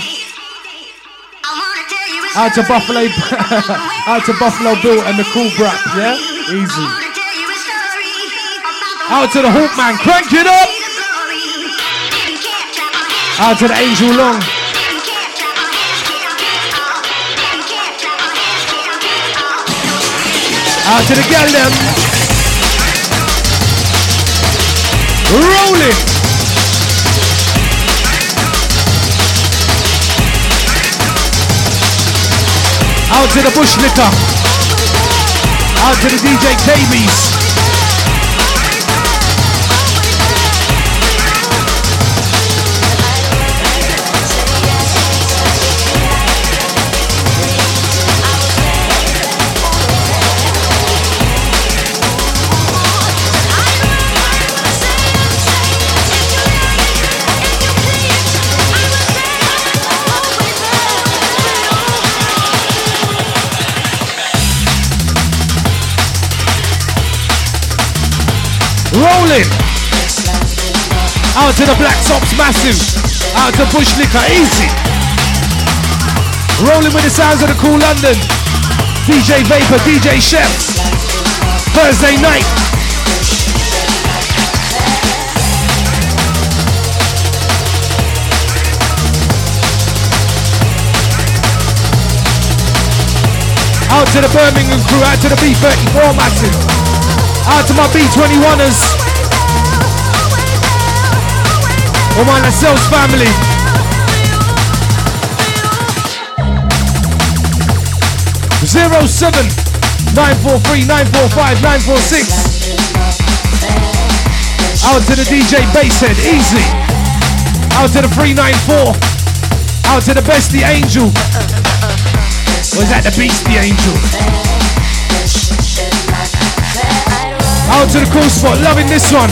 Out to Buffalo, out to Buffalo Bill and the Cool Brat, yeah? Easy. Out to the Hawkman, crank it up! Out to the Angel Long. Out to the gal them. Rolling. Out to the Bush Liquor. Out to the DJ KBs. rolling. Out to the Black Sops Massive. Out to Bush Liquor, easy. Rolling with the sounds of the Cool London. DJ Vapor, DJ Chef. Thursday night. Out to the Birmingham crew, out to the B34 Massive. Out to my B21ers. All my Lascelles family. Zero 7 943 945 946. Out to the DJ Basshead, easy. Out to the 394. Out to the Bestie Angel. Or is that the Beastie Angel? Out to the Cool Spot, loving this one.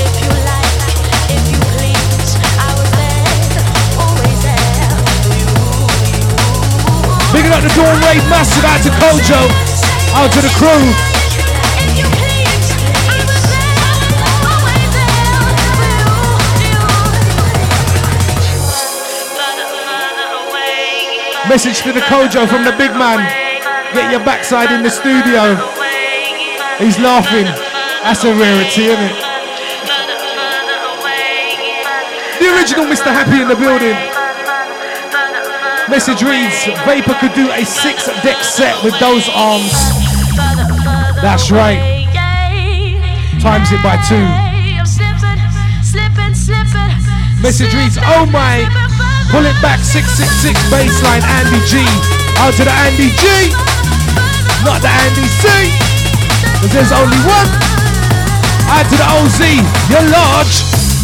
Bigging up the Dawn Raid Massive, out to Kojo. Out to the crew. Message to the Kojo from the big man. Get your backside in the studio. He's laughing. That's a rarity, isn't it? The original Mr. Happy in the building. Message reads, Vapor could do a 6-deck set with those arms. That's right. Times it by 2. Message reads, oh my. Pull it back, 666 baseline, Andy G. Out to the Andy G, not the Andy C, because there's only one. Out to the OZ, you're large.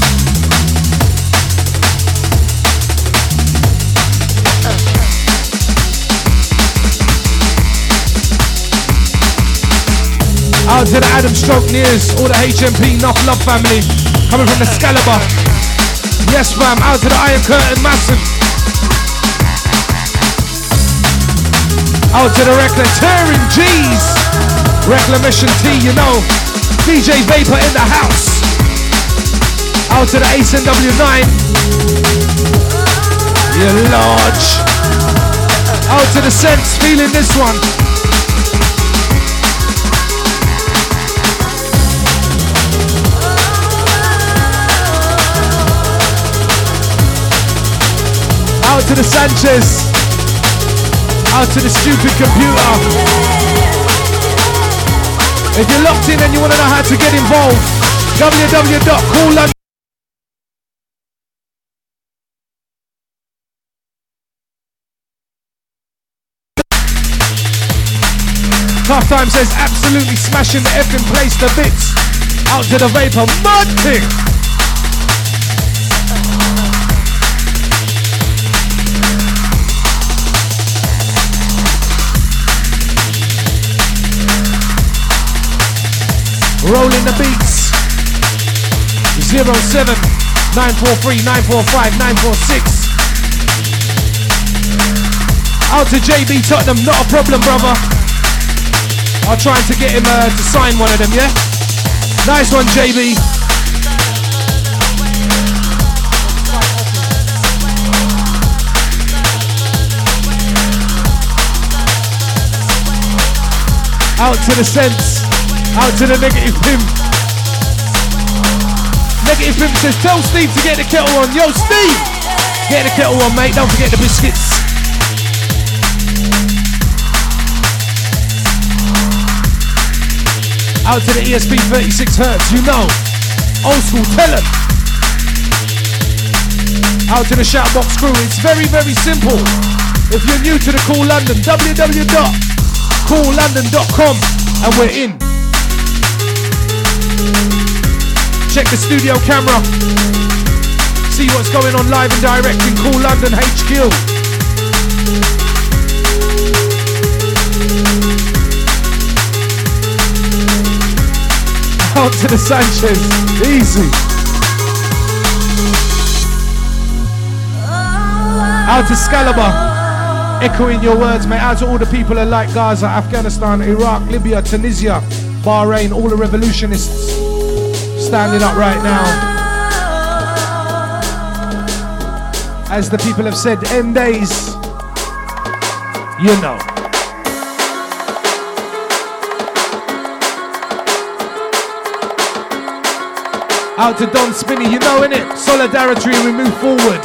Out to the Adam Stroke Nears, all the HMP Knock Love family, coming from the Excalibur. Yes, fam, out to the Iron Curtain Massive. Out to the Tearing G's. Reclamation T, you know. DJ Vapor in the house. Out to the Ace NW9. You're large. Out to the Sense, feeling this one. Out to the Sanchez. Out to the stupid computer. If you're locked in and you want to know how to get involved, www.coollondon. Tough Time says absolutely smashing the effing place to bits. Out to the Vapor Mud King. Rolling the beats. 07 943 945 946. Out to JB Tottenham, not a problem, brother. I'll try to get him to sign one of them, yeah? Nice one, JB. Out to the Sense. Out to the Negative Pimp. Negative Pimp says, tell Steve to get the kettle on. Yo, Steve! Get the kettle on, mate. Don't forget the biscuits. Out to the ESP 36 Hertz, you know. Old school, tell them. Out to the Shoutbox crew. It's very, very simple. If you're new to the Cool London, www.coollondon.com, and we're in. Check the studio camera. See what's going on live and direct in Cool London HQ. Out to the Sanchez. Easy. Out to Excalibur. Echoing your words, mate. Out to all the people that like Gaza, Afghanistan, Iraq, Libya, Tunisia, Bahrain, all the revolutionists. standing up right now. As the people have said, end days, you know. Out to Don Spinney, you know, innit? Solidarity, we move forward.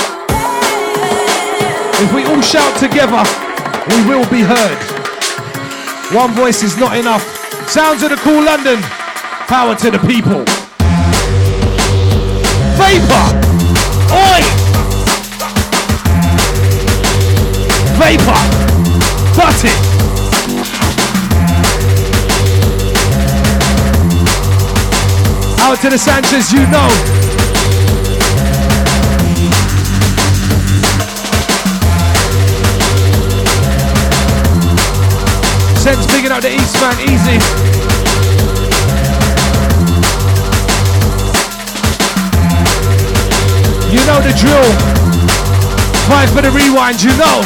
If we all shout together, we will be heard. One voice is not enough. Sounds of the cool London. Power to the people. Vapor! Oi! Vapor! Butt it! Out to the Sanchez, you know. Sense picking up the East man, easy. You know the drill. Fight for the rewind, you know.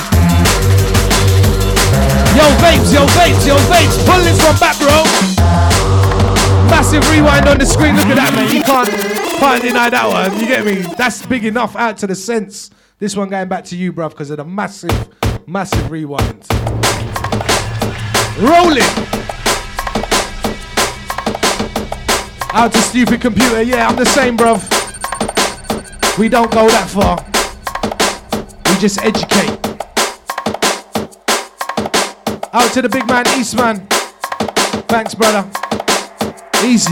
Yo vapes, yo vapes, yo vapes. Pull this one back, bro. Massive rewind on the screen. Look at that, man. You can't deny that one. You get me? That's big enough. Out to the Sense. This one going back to you, bruv, because of the massive rewind. Rolling. Out to Stupid Computer. Yeah, I'm the same, bruv. We don't go that far. We just educate. Out to the big man, Eastman. Thanks, brother. Easy.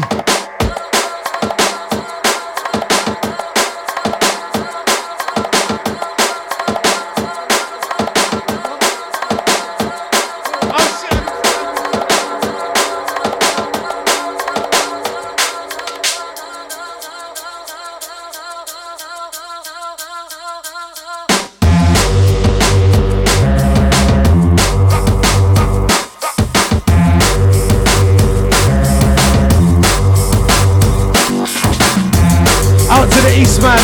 Eastman.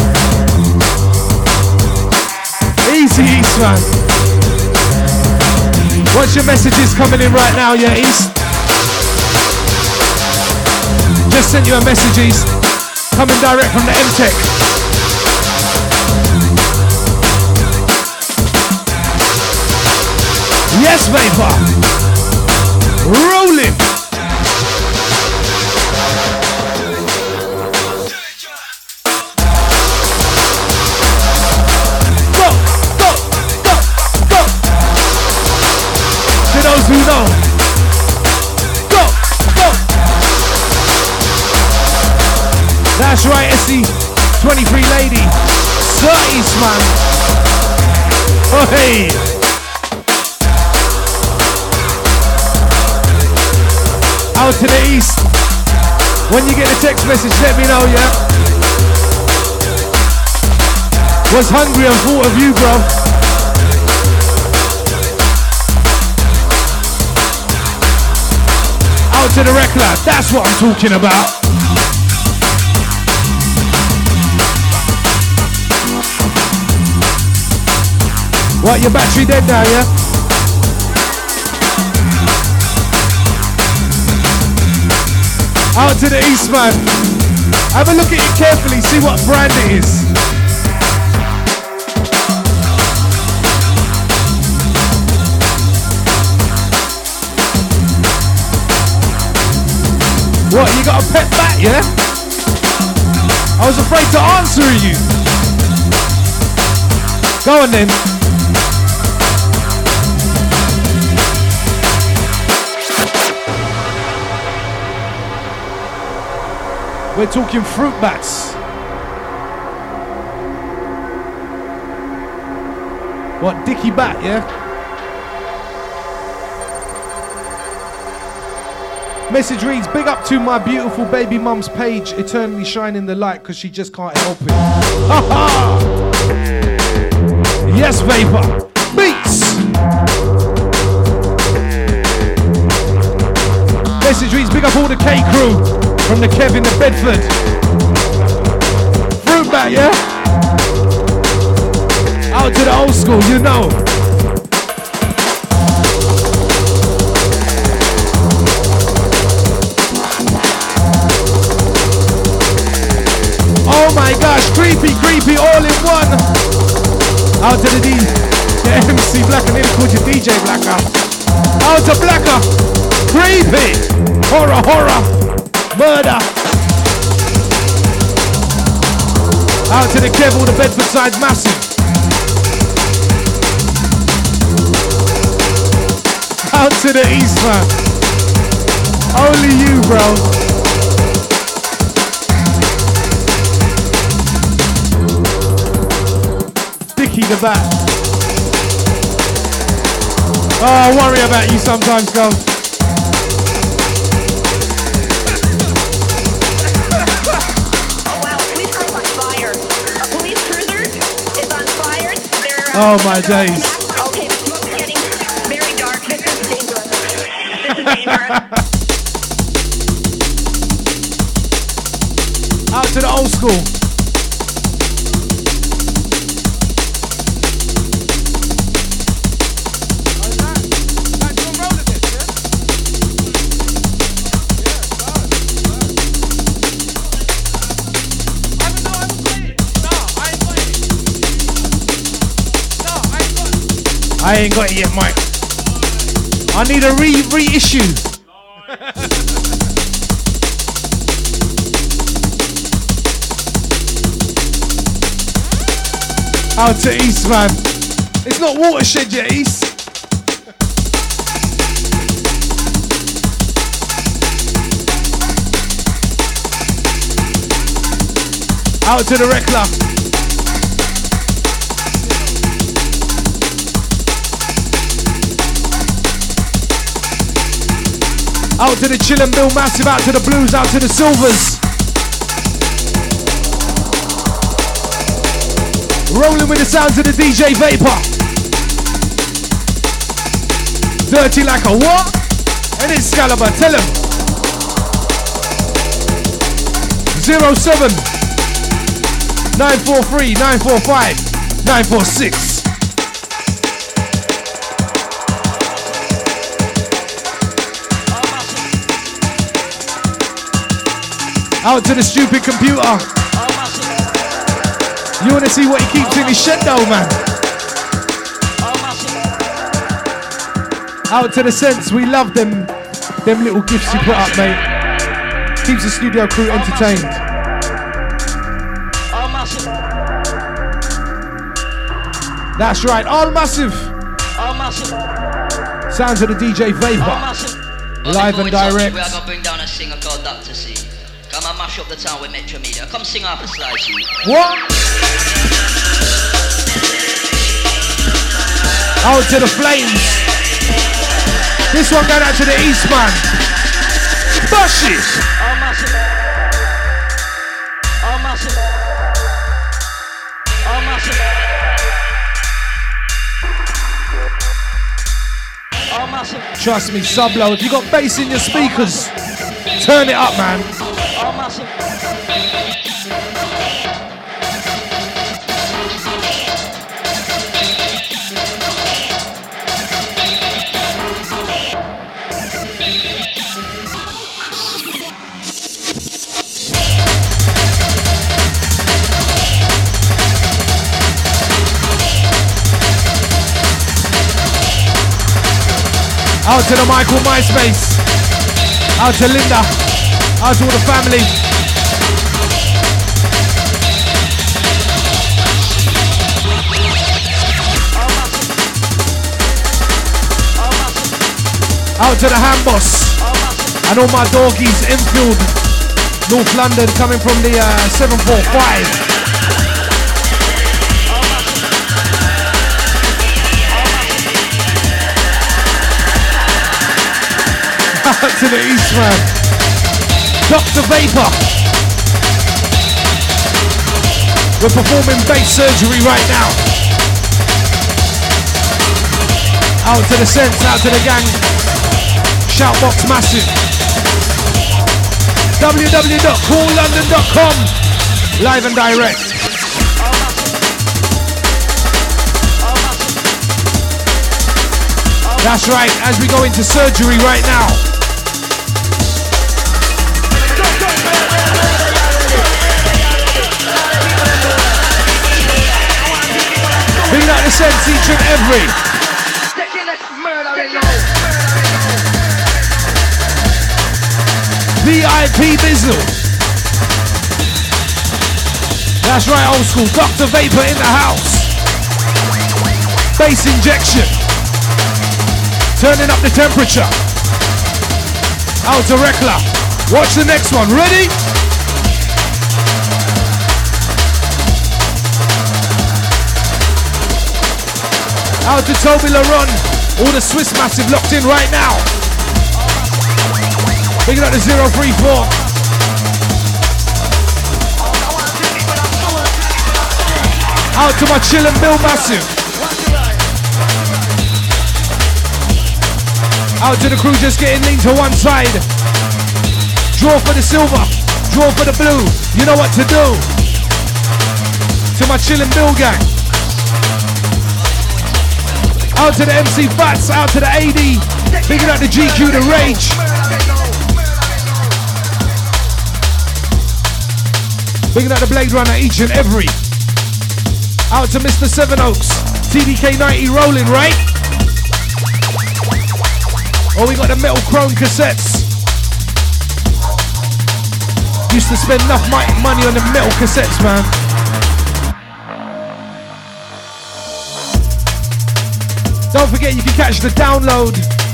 Easy, Eastman. What's your messages coming in right now, yeah, East? Just sent you a message, East. Coming direct from the M-Tech. Yes, Vapor. Rolling. Who know? Go, go. That's right, SC23 lady. Sir Eastman. Oh hey. Out to the east. When you get the text message, let me know, yeah? Was hungry and thought of you, bro. Out to the record, that's what I'm talking about. What, your battery dead now, yeah? Out to the East, man. Have a look at it carefully, see what brand it is. What, you got a pet bat, yeah? I was afraid to answer you. Go on then. We're talking fruit bats. What, Dickie Bat, yeah? Message reads, big up to my beautiful baby mum's page, eternally shining the light because she just can't help it. Ha ha! Yes, Vapor. Beats! Message reads, big up all the K crew from the Kevin to Bedford. Fruit bat, yeah? Out to the old school, you know. Oh my gosh, creepy, all in one. Out to the MC Blacker, nearly called you DJ Blacker. Out to Blacker, creepy, horror, murder. Out to the Kev, all the Bedford side's massive. Out to the East, man. Only you, bro. Dicky the Bat. Oh, I worry about you sometimes, girl. Oh my days. Okay, the smoke's getting very dark. This is dangerous. This is dangerous. Out to the old school. I ain't got it yet, Mike. I need a reissue. Out to East, man. It's not Watershed yet, East. Out to the Rekla. Out to the Chillin' Bill Massive, out to the Blues, out to the Silvers. Rolling with the sounds of the DJ Vapor. Dirty like a what? And Excalibur, tell him. 07 943 945 946. Out to the stupid computer. You want to see what he keeps in his shed though, man? Out to the Sense, we love them little gifts you put up, mate. Keeps the studio crew entertained. That's right, all massive. Sounds of the DJ Vapor. Live and direct. We are gonna bring down a singer called Dr. C. Come and mash up the town with Metro Media. Come sing off a slice, you. What? Out to the Flames. This one going out to the East, man. Bush it. All massive. All massive. All massive. All massive. Trust me, Sublo, if you got bass in your speakers, turn it up, man. All massive. Out to the Michael MySpace. Out to Linda. Out to all the family. Out to the Hamboss. And all my doggies, Enfield, North London, coming from the 745. Out to the East, man. Dr. Vapor. We're performing bass surgery right now. Out to the Sense, out to the gang. Shoutbox massive. www.coollondon.com. Live and direct. That's right, as we go into surgery right now. sense each and every. VIP Bizzle. That's right, old school. Dr. Vapor in the house. Bass injection. Turning up the temperature. Out to Rekla. Watch the next one. Ready? Out to Toby Laron. All the Swiss Massive locked in right now. Picking up the 034. Out to my Chill and Bill Massive. Out to the crew just getting lean to one side. Draw for the silver. Draw for the blue. You know what to do. To my Chill and Bill gang. Out to the MC Fats. Out to the AD. Picking up the GQ, the Rage. Picking up the Blade Runner each and every. Out to Mr. Seven Oaks. TDK 90 rolling, right? Oh, we got the metal chrome cassettes. Used to spend enough money on the metal cassettes, man. Don't forget you can catch the download.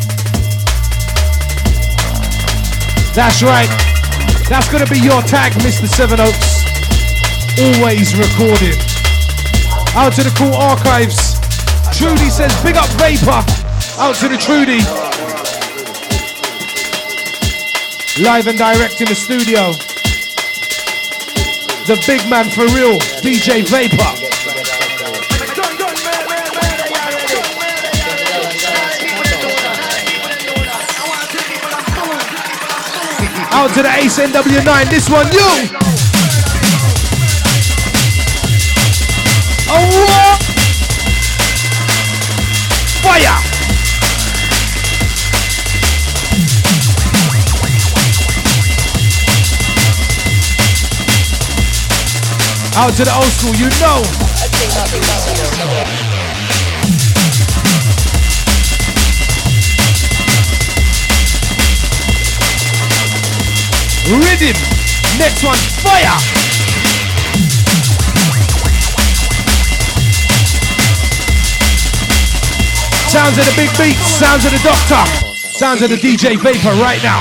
That's right. That's gonna be your tag, Mr. Seven Oaks. Always recorded. Out to the cool archives. Trudy says, big up Vapor. Out to the Trudy. Live and direct in the studio. The big man for real, DJ Vapor. Out to the Ace NW9, this one you. Oh, what? Fire! Out to the old school, you know. Rhythm. Next one, fire. Sounds of the big beats, sounds of the doctor, sounds of the DJ Vapor right now.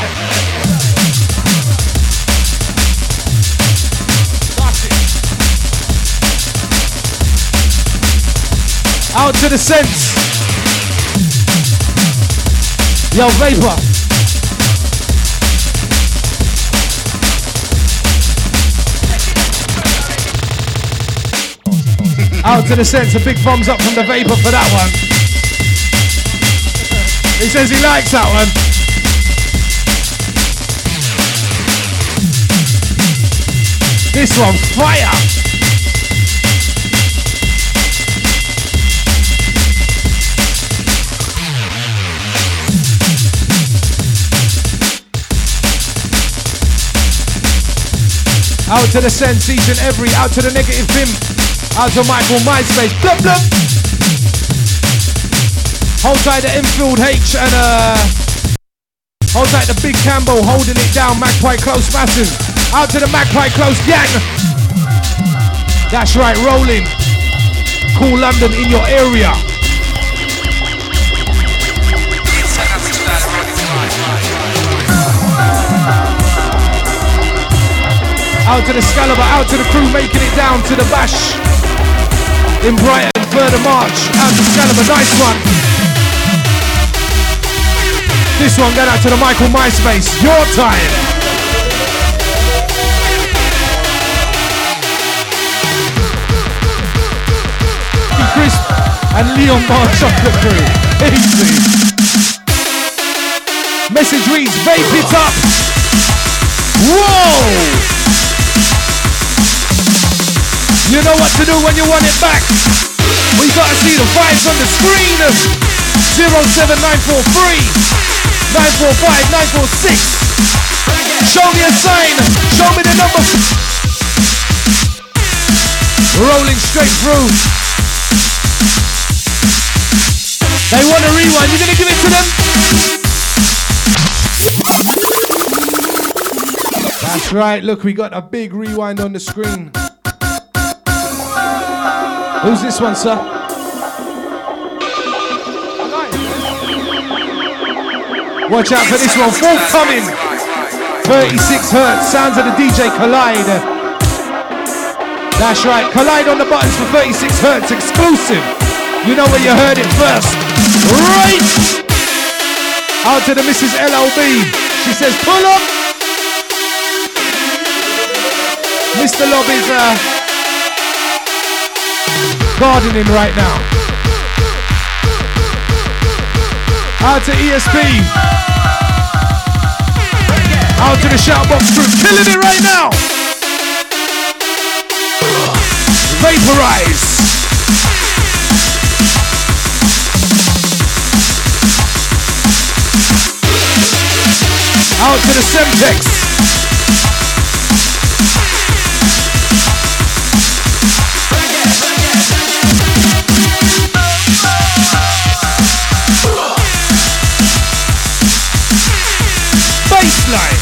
Out to the sense. Yo, Vapor. Out to the sense. A big thumbs up from the Vapor for that one. He says he likes that one. This one, fire. Out to the sense, each and every. Out to the negative Vim. Out to Michael MySpace. Blub blub. Hold tight the infield H and hold tight the big Cambo holding it down. Magpie Close Massive. Out to the Magpie Close gang. That's right, rolling. Cool London in your area. Out to the Scalaba, out to the crew making it down to the Bash in Brighton, 3rd of March. Out to Scalaba, nice one. This one going out to the Michael MySpace, your time. Chris and Leon March off the crew, easy. Message reads, vape it up. Whoa! You know what to do when you want it back. We gotta see the vibes on the screen. 07943 945 946. Show me a sign. Show me the number. Rolling straight through. They want a rewind. You're gonna give it to them? That's right. Look, we got a big rewind on the screen. Who's this one, sir? Watch out for this one. Forthcoming. 36 hertz. Sounds of the DJ Collide. That's right. Collide on the buttons for 36 hertz. Exclusive. You know where you heard it first. Right. Out to the Mrs. LLB. She says, pull up. Mr. Lobby's gardening right now. Out to ESP. Out to the Shoutbox crew. Killing it right now. Vaporize. Out to the Semtex. Baseline.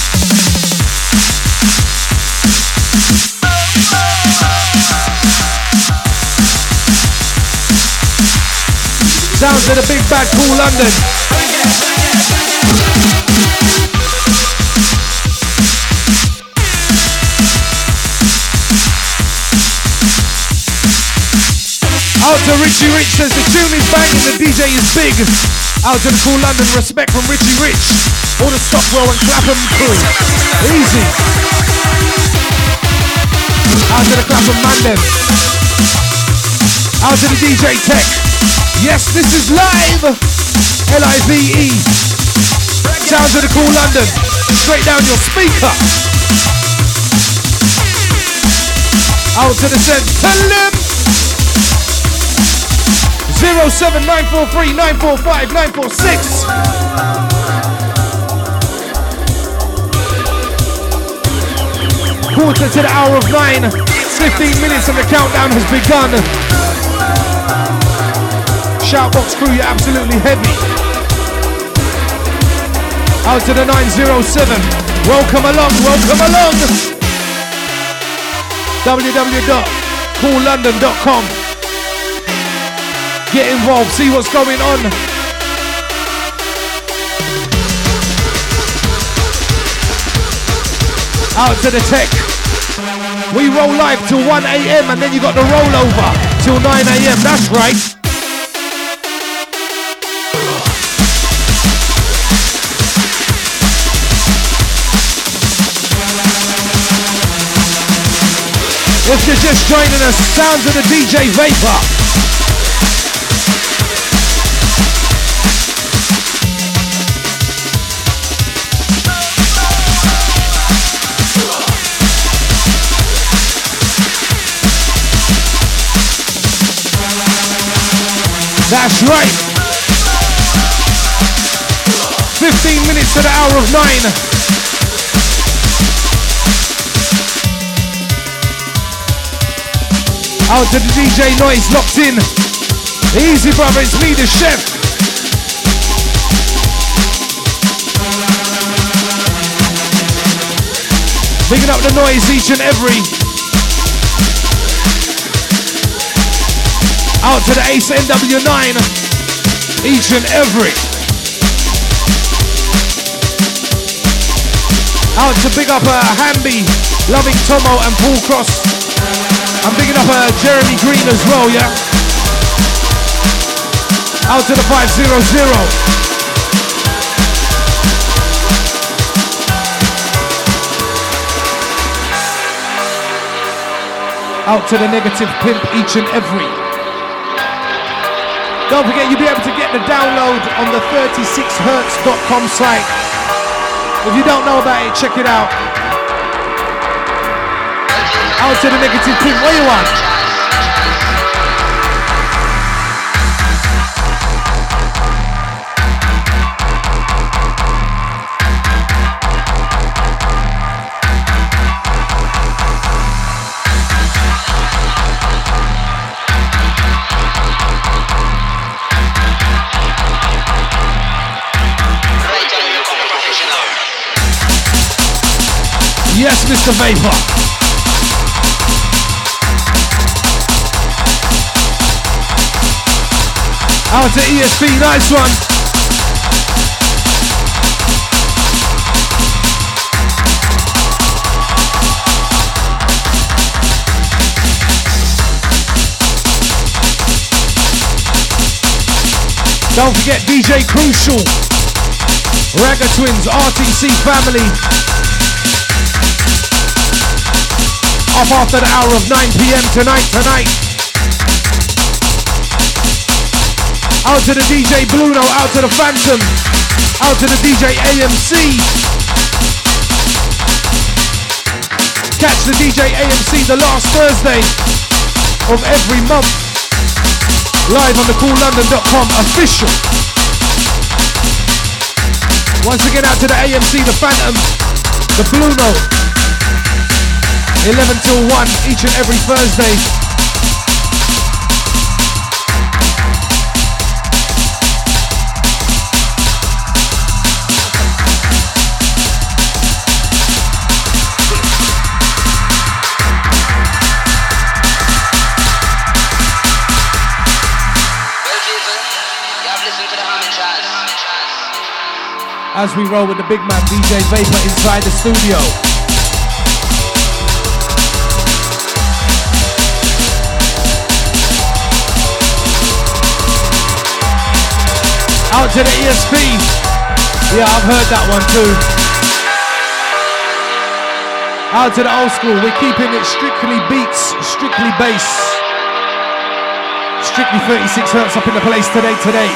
Sounds of the big bad Cool London. Out to Richie Rich says the tune is banging, the DJ is big. Out to the Cool London, respect from Richie Rich. All the Stockwell and Clapham crew. Easy. Out to the Clapham Mandem. Out to the DJ Tech. Yes, this is live. L-I-V-E. Sounds of the Cool London. Straight down your speaker. Out to the Sense. Tell them. 07943 945 946. Quarter to the hour of 9. 15 minutes and the countdown has begun. Shoutbox crew, you're absolutely heavy. Out to the 907. Welcome along, welcome along. www.coollondon.com. Get involved, see what's going on. Out to the tech. We roll live till 1 a.m. and then you got the rollover till 9 a.m. That's right. If you're just joining us, sounds of the DJ Vapor. That's right. 15 minutes to the hour of 9. Out to the DJ Noise, locked in. Easy, brother, it's me, the chef. Picking up the noise each and every. Out to the Ace NW9, each and every. Out to big up Hamby, Loving Tomo and Paul Cross. I'm picking up Jeremy Green as well, yeah? Out to the 500. Out to the Negative Pimp, each and every. Don't forget, you'll be able to get the download on the 36hertz.com site. If you don't know about it, check it out. Out to the Negative Pimp, what you want? Mr. Vapor. Out to ESP, nice one. Don't forget DJ Crucial, Ragga Twins, RTC family. Up after the hour of 9 p.m. tonight. Out to the DJ Bluno, out to the Phantom, out to the DJ AMC. Catch the DJ AMC the last Thursday of every month. Live on the CoolLondon.com official. Once again out to the AMC, the Phantom, the Bluno. 11 till 1 each and every Thursday. As we roll with the big man DJ Vapor inside the studio. Out to the ESP. Yeah, I've heard that one too. Out to the old school. We're keeping it strictly beats, strictly bass. Strictly 36 hertz up in the place today.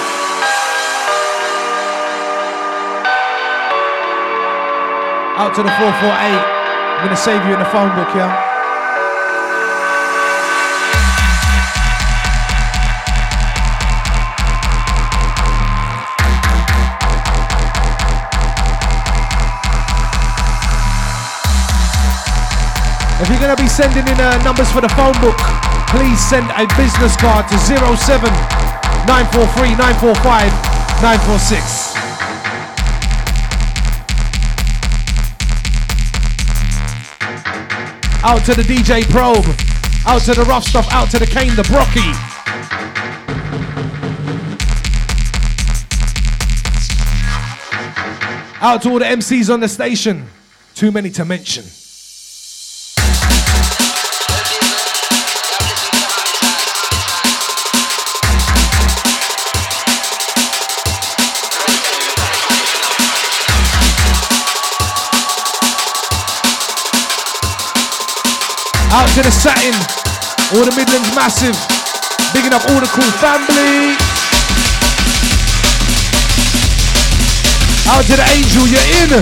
Out to the 448. I'm gonna save you in the phone book, yeah? If you're gonna be sending in numbers for the phone book, please send a business card to 07 943 945 946. Out to the DJ Probe, out to the Rough Stuff, out to the Kane, the Brocky. Out to all the MCs on the station, too many to mention. Out to the Satin, all the Midlands massive, bigging up all the cool family. Out to the Angel, you're in.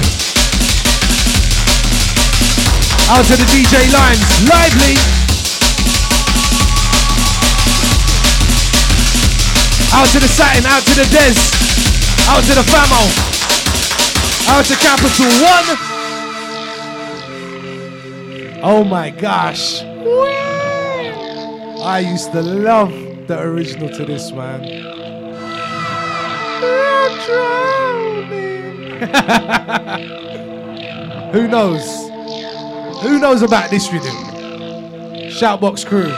Out to the DJ Limes, lively. Out to the Satin, out to the Des, out to the Famo, out to Capital One. Oh my gosh. I used to love the original to this, man. Who knows? Who knows about this rhythm? Shoutbox crew.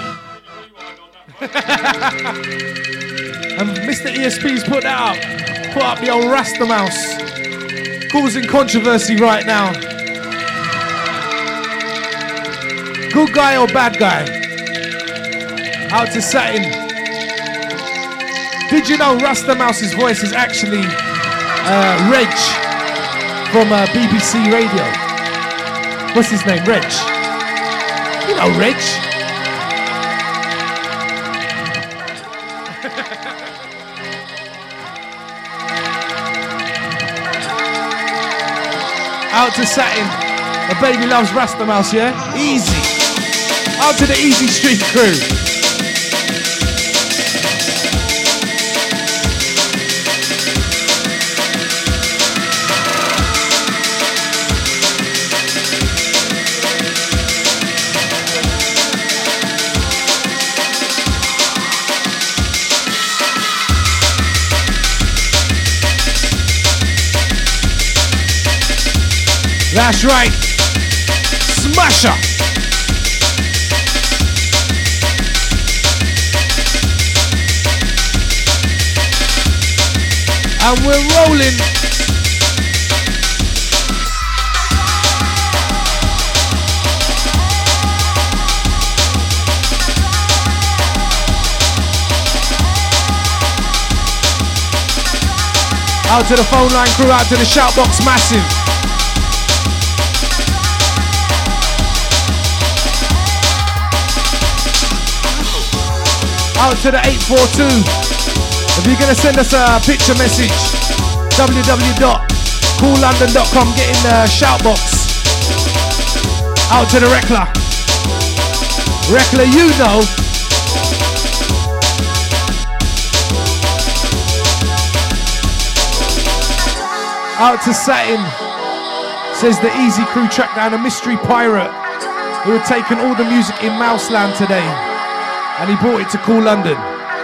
And Mr. ESP's put that up. Put up the old Rasta Mouse. Causing controversy right now. Good guy or bad guy? Out to Satin. Did you know Rasta Mouse's voice is actually Reg from BBC Radio? What's his name? Reg. You know Reg. Out to Satin. The baby loves Rasta Mouse, yeah? Easy. Out to the Easy Street crew. That's right. Masher. And we're rolling. Out to the phone line crew, out to the shout box massive. Out to the 842. If you're gonna send us a picture message, www.coollondon.com, get in the shout box. Out to the Rekla. Rekla, you know. Out to Satin. Says the Easy Crew tracked down a mystery pirate who had taken all the music in Mouseland today and he brought it to Cool London.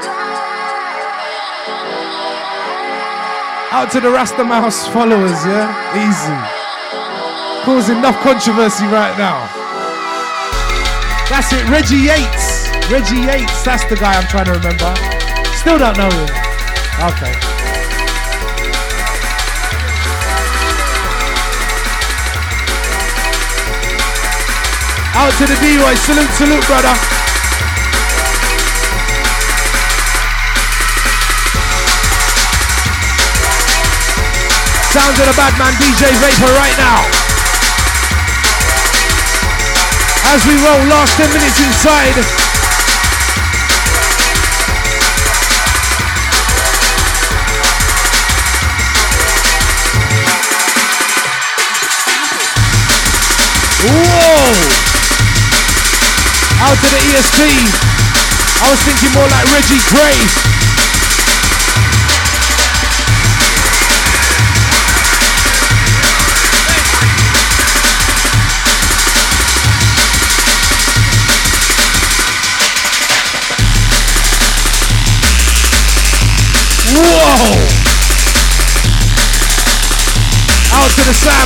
Out to the Rasta Mouse followers, yeah? Easy. Causing enough controversy right now. That's it, Reggie Yates. Reggie Yates, that's the guy I'm trying to remember. Still don't know him. Okay. Out to the D-Roy, salute, brother. Sounds of the bad man DJ Vapor right now. As we roll, last 10 minutes inside. Whoa! Out to the ESP. I was thinking more like Reggie Gray. Whoa! Out to the Sam.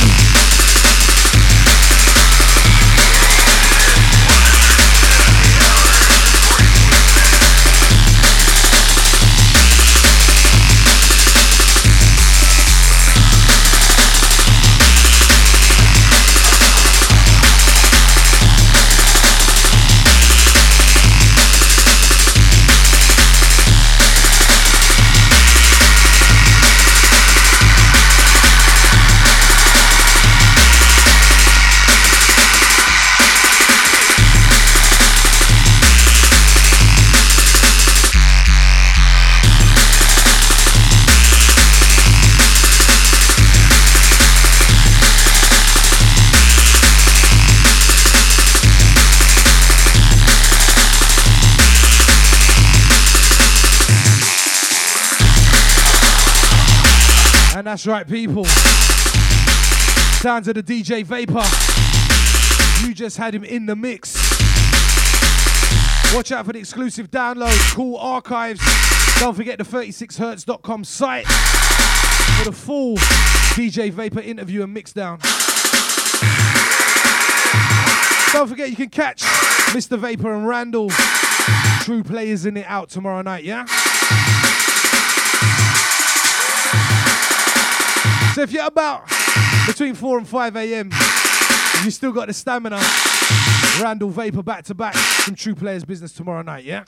That's right, people. Sounds of the DJ Vapor. You just had him in the mix. Watch out for the exclusive download, cool archives. Don't forget the 36hertz.com site for the full DJ Vapor interview and mix down. Don't forget you can catch Mr. Vapor and Randall, True Players in it, out tomorrow night, yeah? So if you're about between 4 and 5 a.m, you still got the stamina, Randall Vapor back to back from True Players Business tomorrow night, yeah?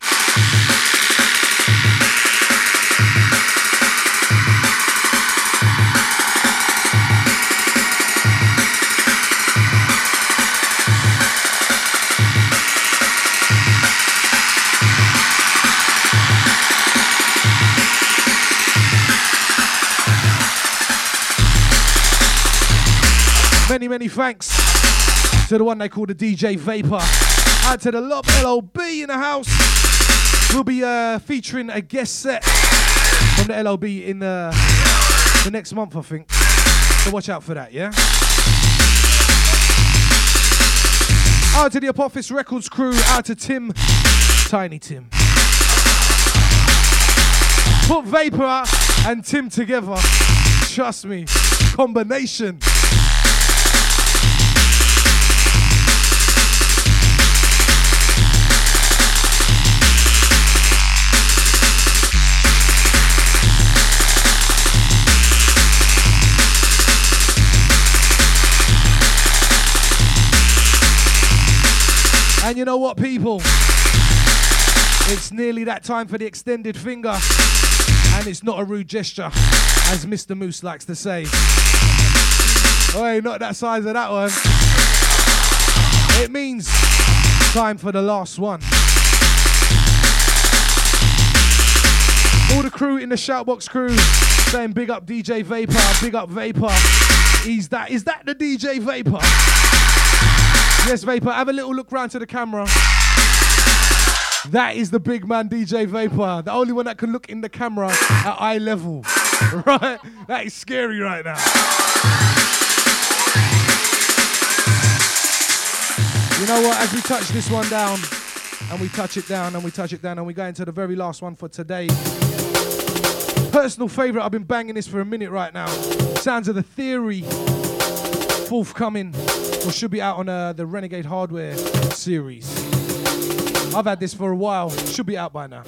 Many thanks to the one they call the DJ Vapor. Out to the Lob LOB in the house. We'll be featuring a guest set from the LOB in the next month, I think. So watch out for that, yeah? Out to the Apophis Records crew. Out to Tim, Tiny Tim. Put Vapor and Tim together. Trust me, combination. And you know what, people? It's nearly that time for the extended finger. And it's not a rude gesture, as Mr. Moose likes to say. Oi, not that size of that one. It means time for the last one. All the crew in the Shoutbox crew saying big up DJ Vapor, big up Vapor. Is that the DJ Vapor? Yes, Vapor, have a little look round to the camera. That is the big man DJ Vapor, the only one that can look in the camera at eye level. Right? That is scary right now. You know what, as we touch this one down, and we touch it down, and we touch it down, and we go into the very last one for today. Personal favourite, I've been banging this for a minute right now. Sounds of the Theory, forthcoming, or should be out on the Renegade Hardware series. I've had this for a while, should be out by now.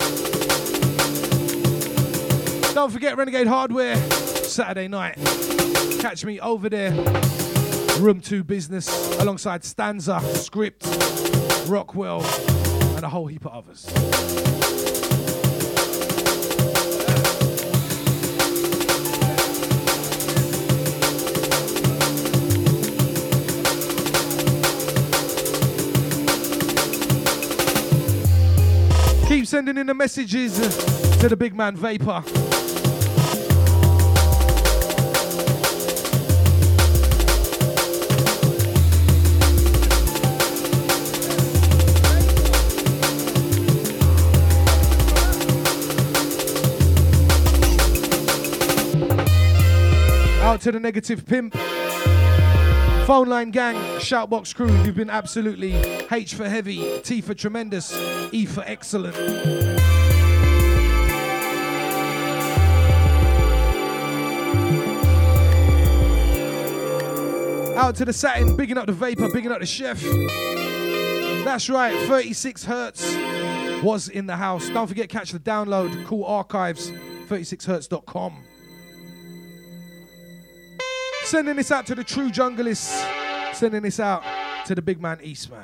Don't forget Renegade Hardware, Saturday night. Catch me over there. Room 2 business alongside Stanza, Script, Rockwell, and a whole heap of others. Keep sending in the messages to the big man Vapor. Out to the Negative Pimp, Phone Line Gang, Shoutbox crew, you've been absolutely H for heavy, T for tremendous, E for excellent. Out to the Satin, bigging up the Vapor, bigging up the Chef. That's right, 36 Hertz was in the house. Don't forget, catch the download, cool archives, 36hertz.com. Sending this out to the true junglists. Sending this out to the big man Eastman.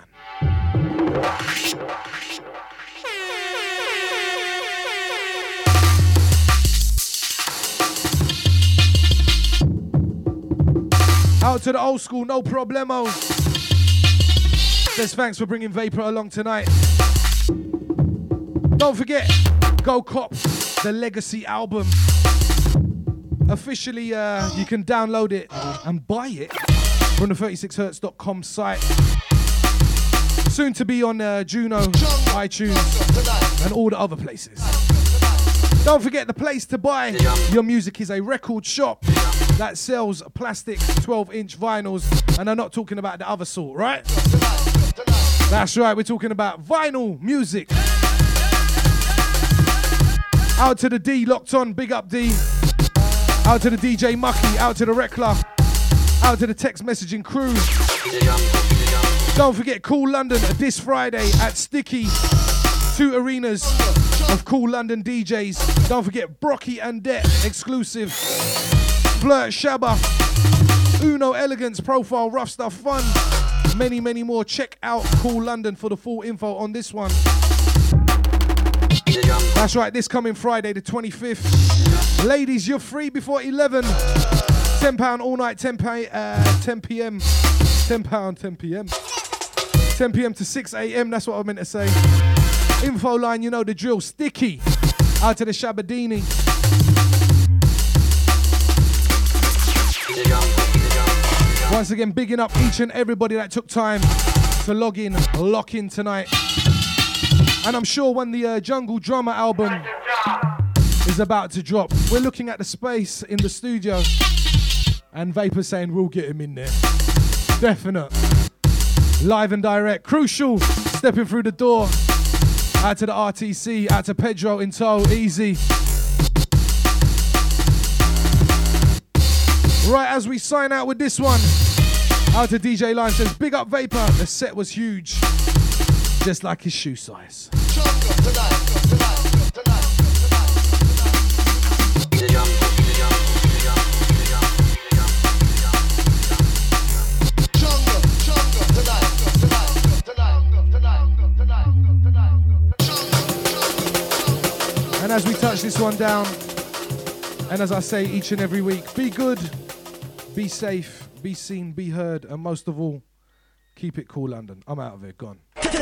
Out to the old school, no problemo. Says thanks for bringing Vapor along tonight. Don't forget, go cop the Legacy album. Officially, you can download it and buy it from the 36hertz.com site. Soon to be on Juno, iTunes, and all the other places. Don't forget, the place to buy your music is a record shop that sells plastic 12-inch vinyls, and I'm not talking about the other sort, right? That's right, we're talking about vinyl music. Out to the D, locked on, big up D. Out to the DJ Mucky, out to the Reckler, out to the text messaging crew. Don't forget Cool London this Friday at Sticky. 2 arenas of Cool London DJs. Don't forget Brocky and Det exclusive. Flirt Shabba, Uno Elegance, Profile, Rough Stuff Fun. Many, many more. Check out Cool London for the full info on this one. That's right, this coming Friday the 25th. Ladies, you're free before 11. £10 all night, 10 p.m. £10, 10 p.m. 10 p.m. to 6 a.m. That's what I meant to say. Info line, you know the drill. Sticky. Out to the Shabadini. Once again, bigging up each and everybody that took time to log in, lock in tonight. And I'm sure when the Jungle Drummer album is about to drop, we're looking at the space in the studio and Vapor saying we'll get him in there. Definite. Live and direct. Crucial. Stepping through the door. Out to the RTC. Out to Pedro in tow. Easy. Right, as we sign out with this one, out to DJ Line says, big up Vapor. The set was huge. Just like his shoe size. Tonight. And as we touch this one down, and as I say each and every week, be good, be safe, be seen, be heard, and most of all, keep it cool, London. I'm out of here, gone.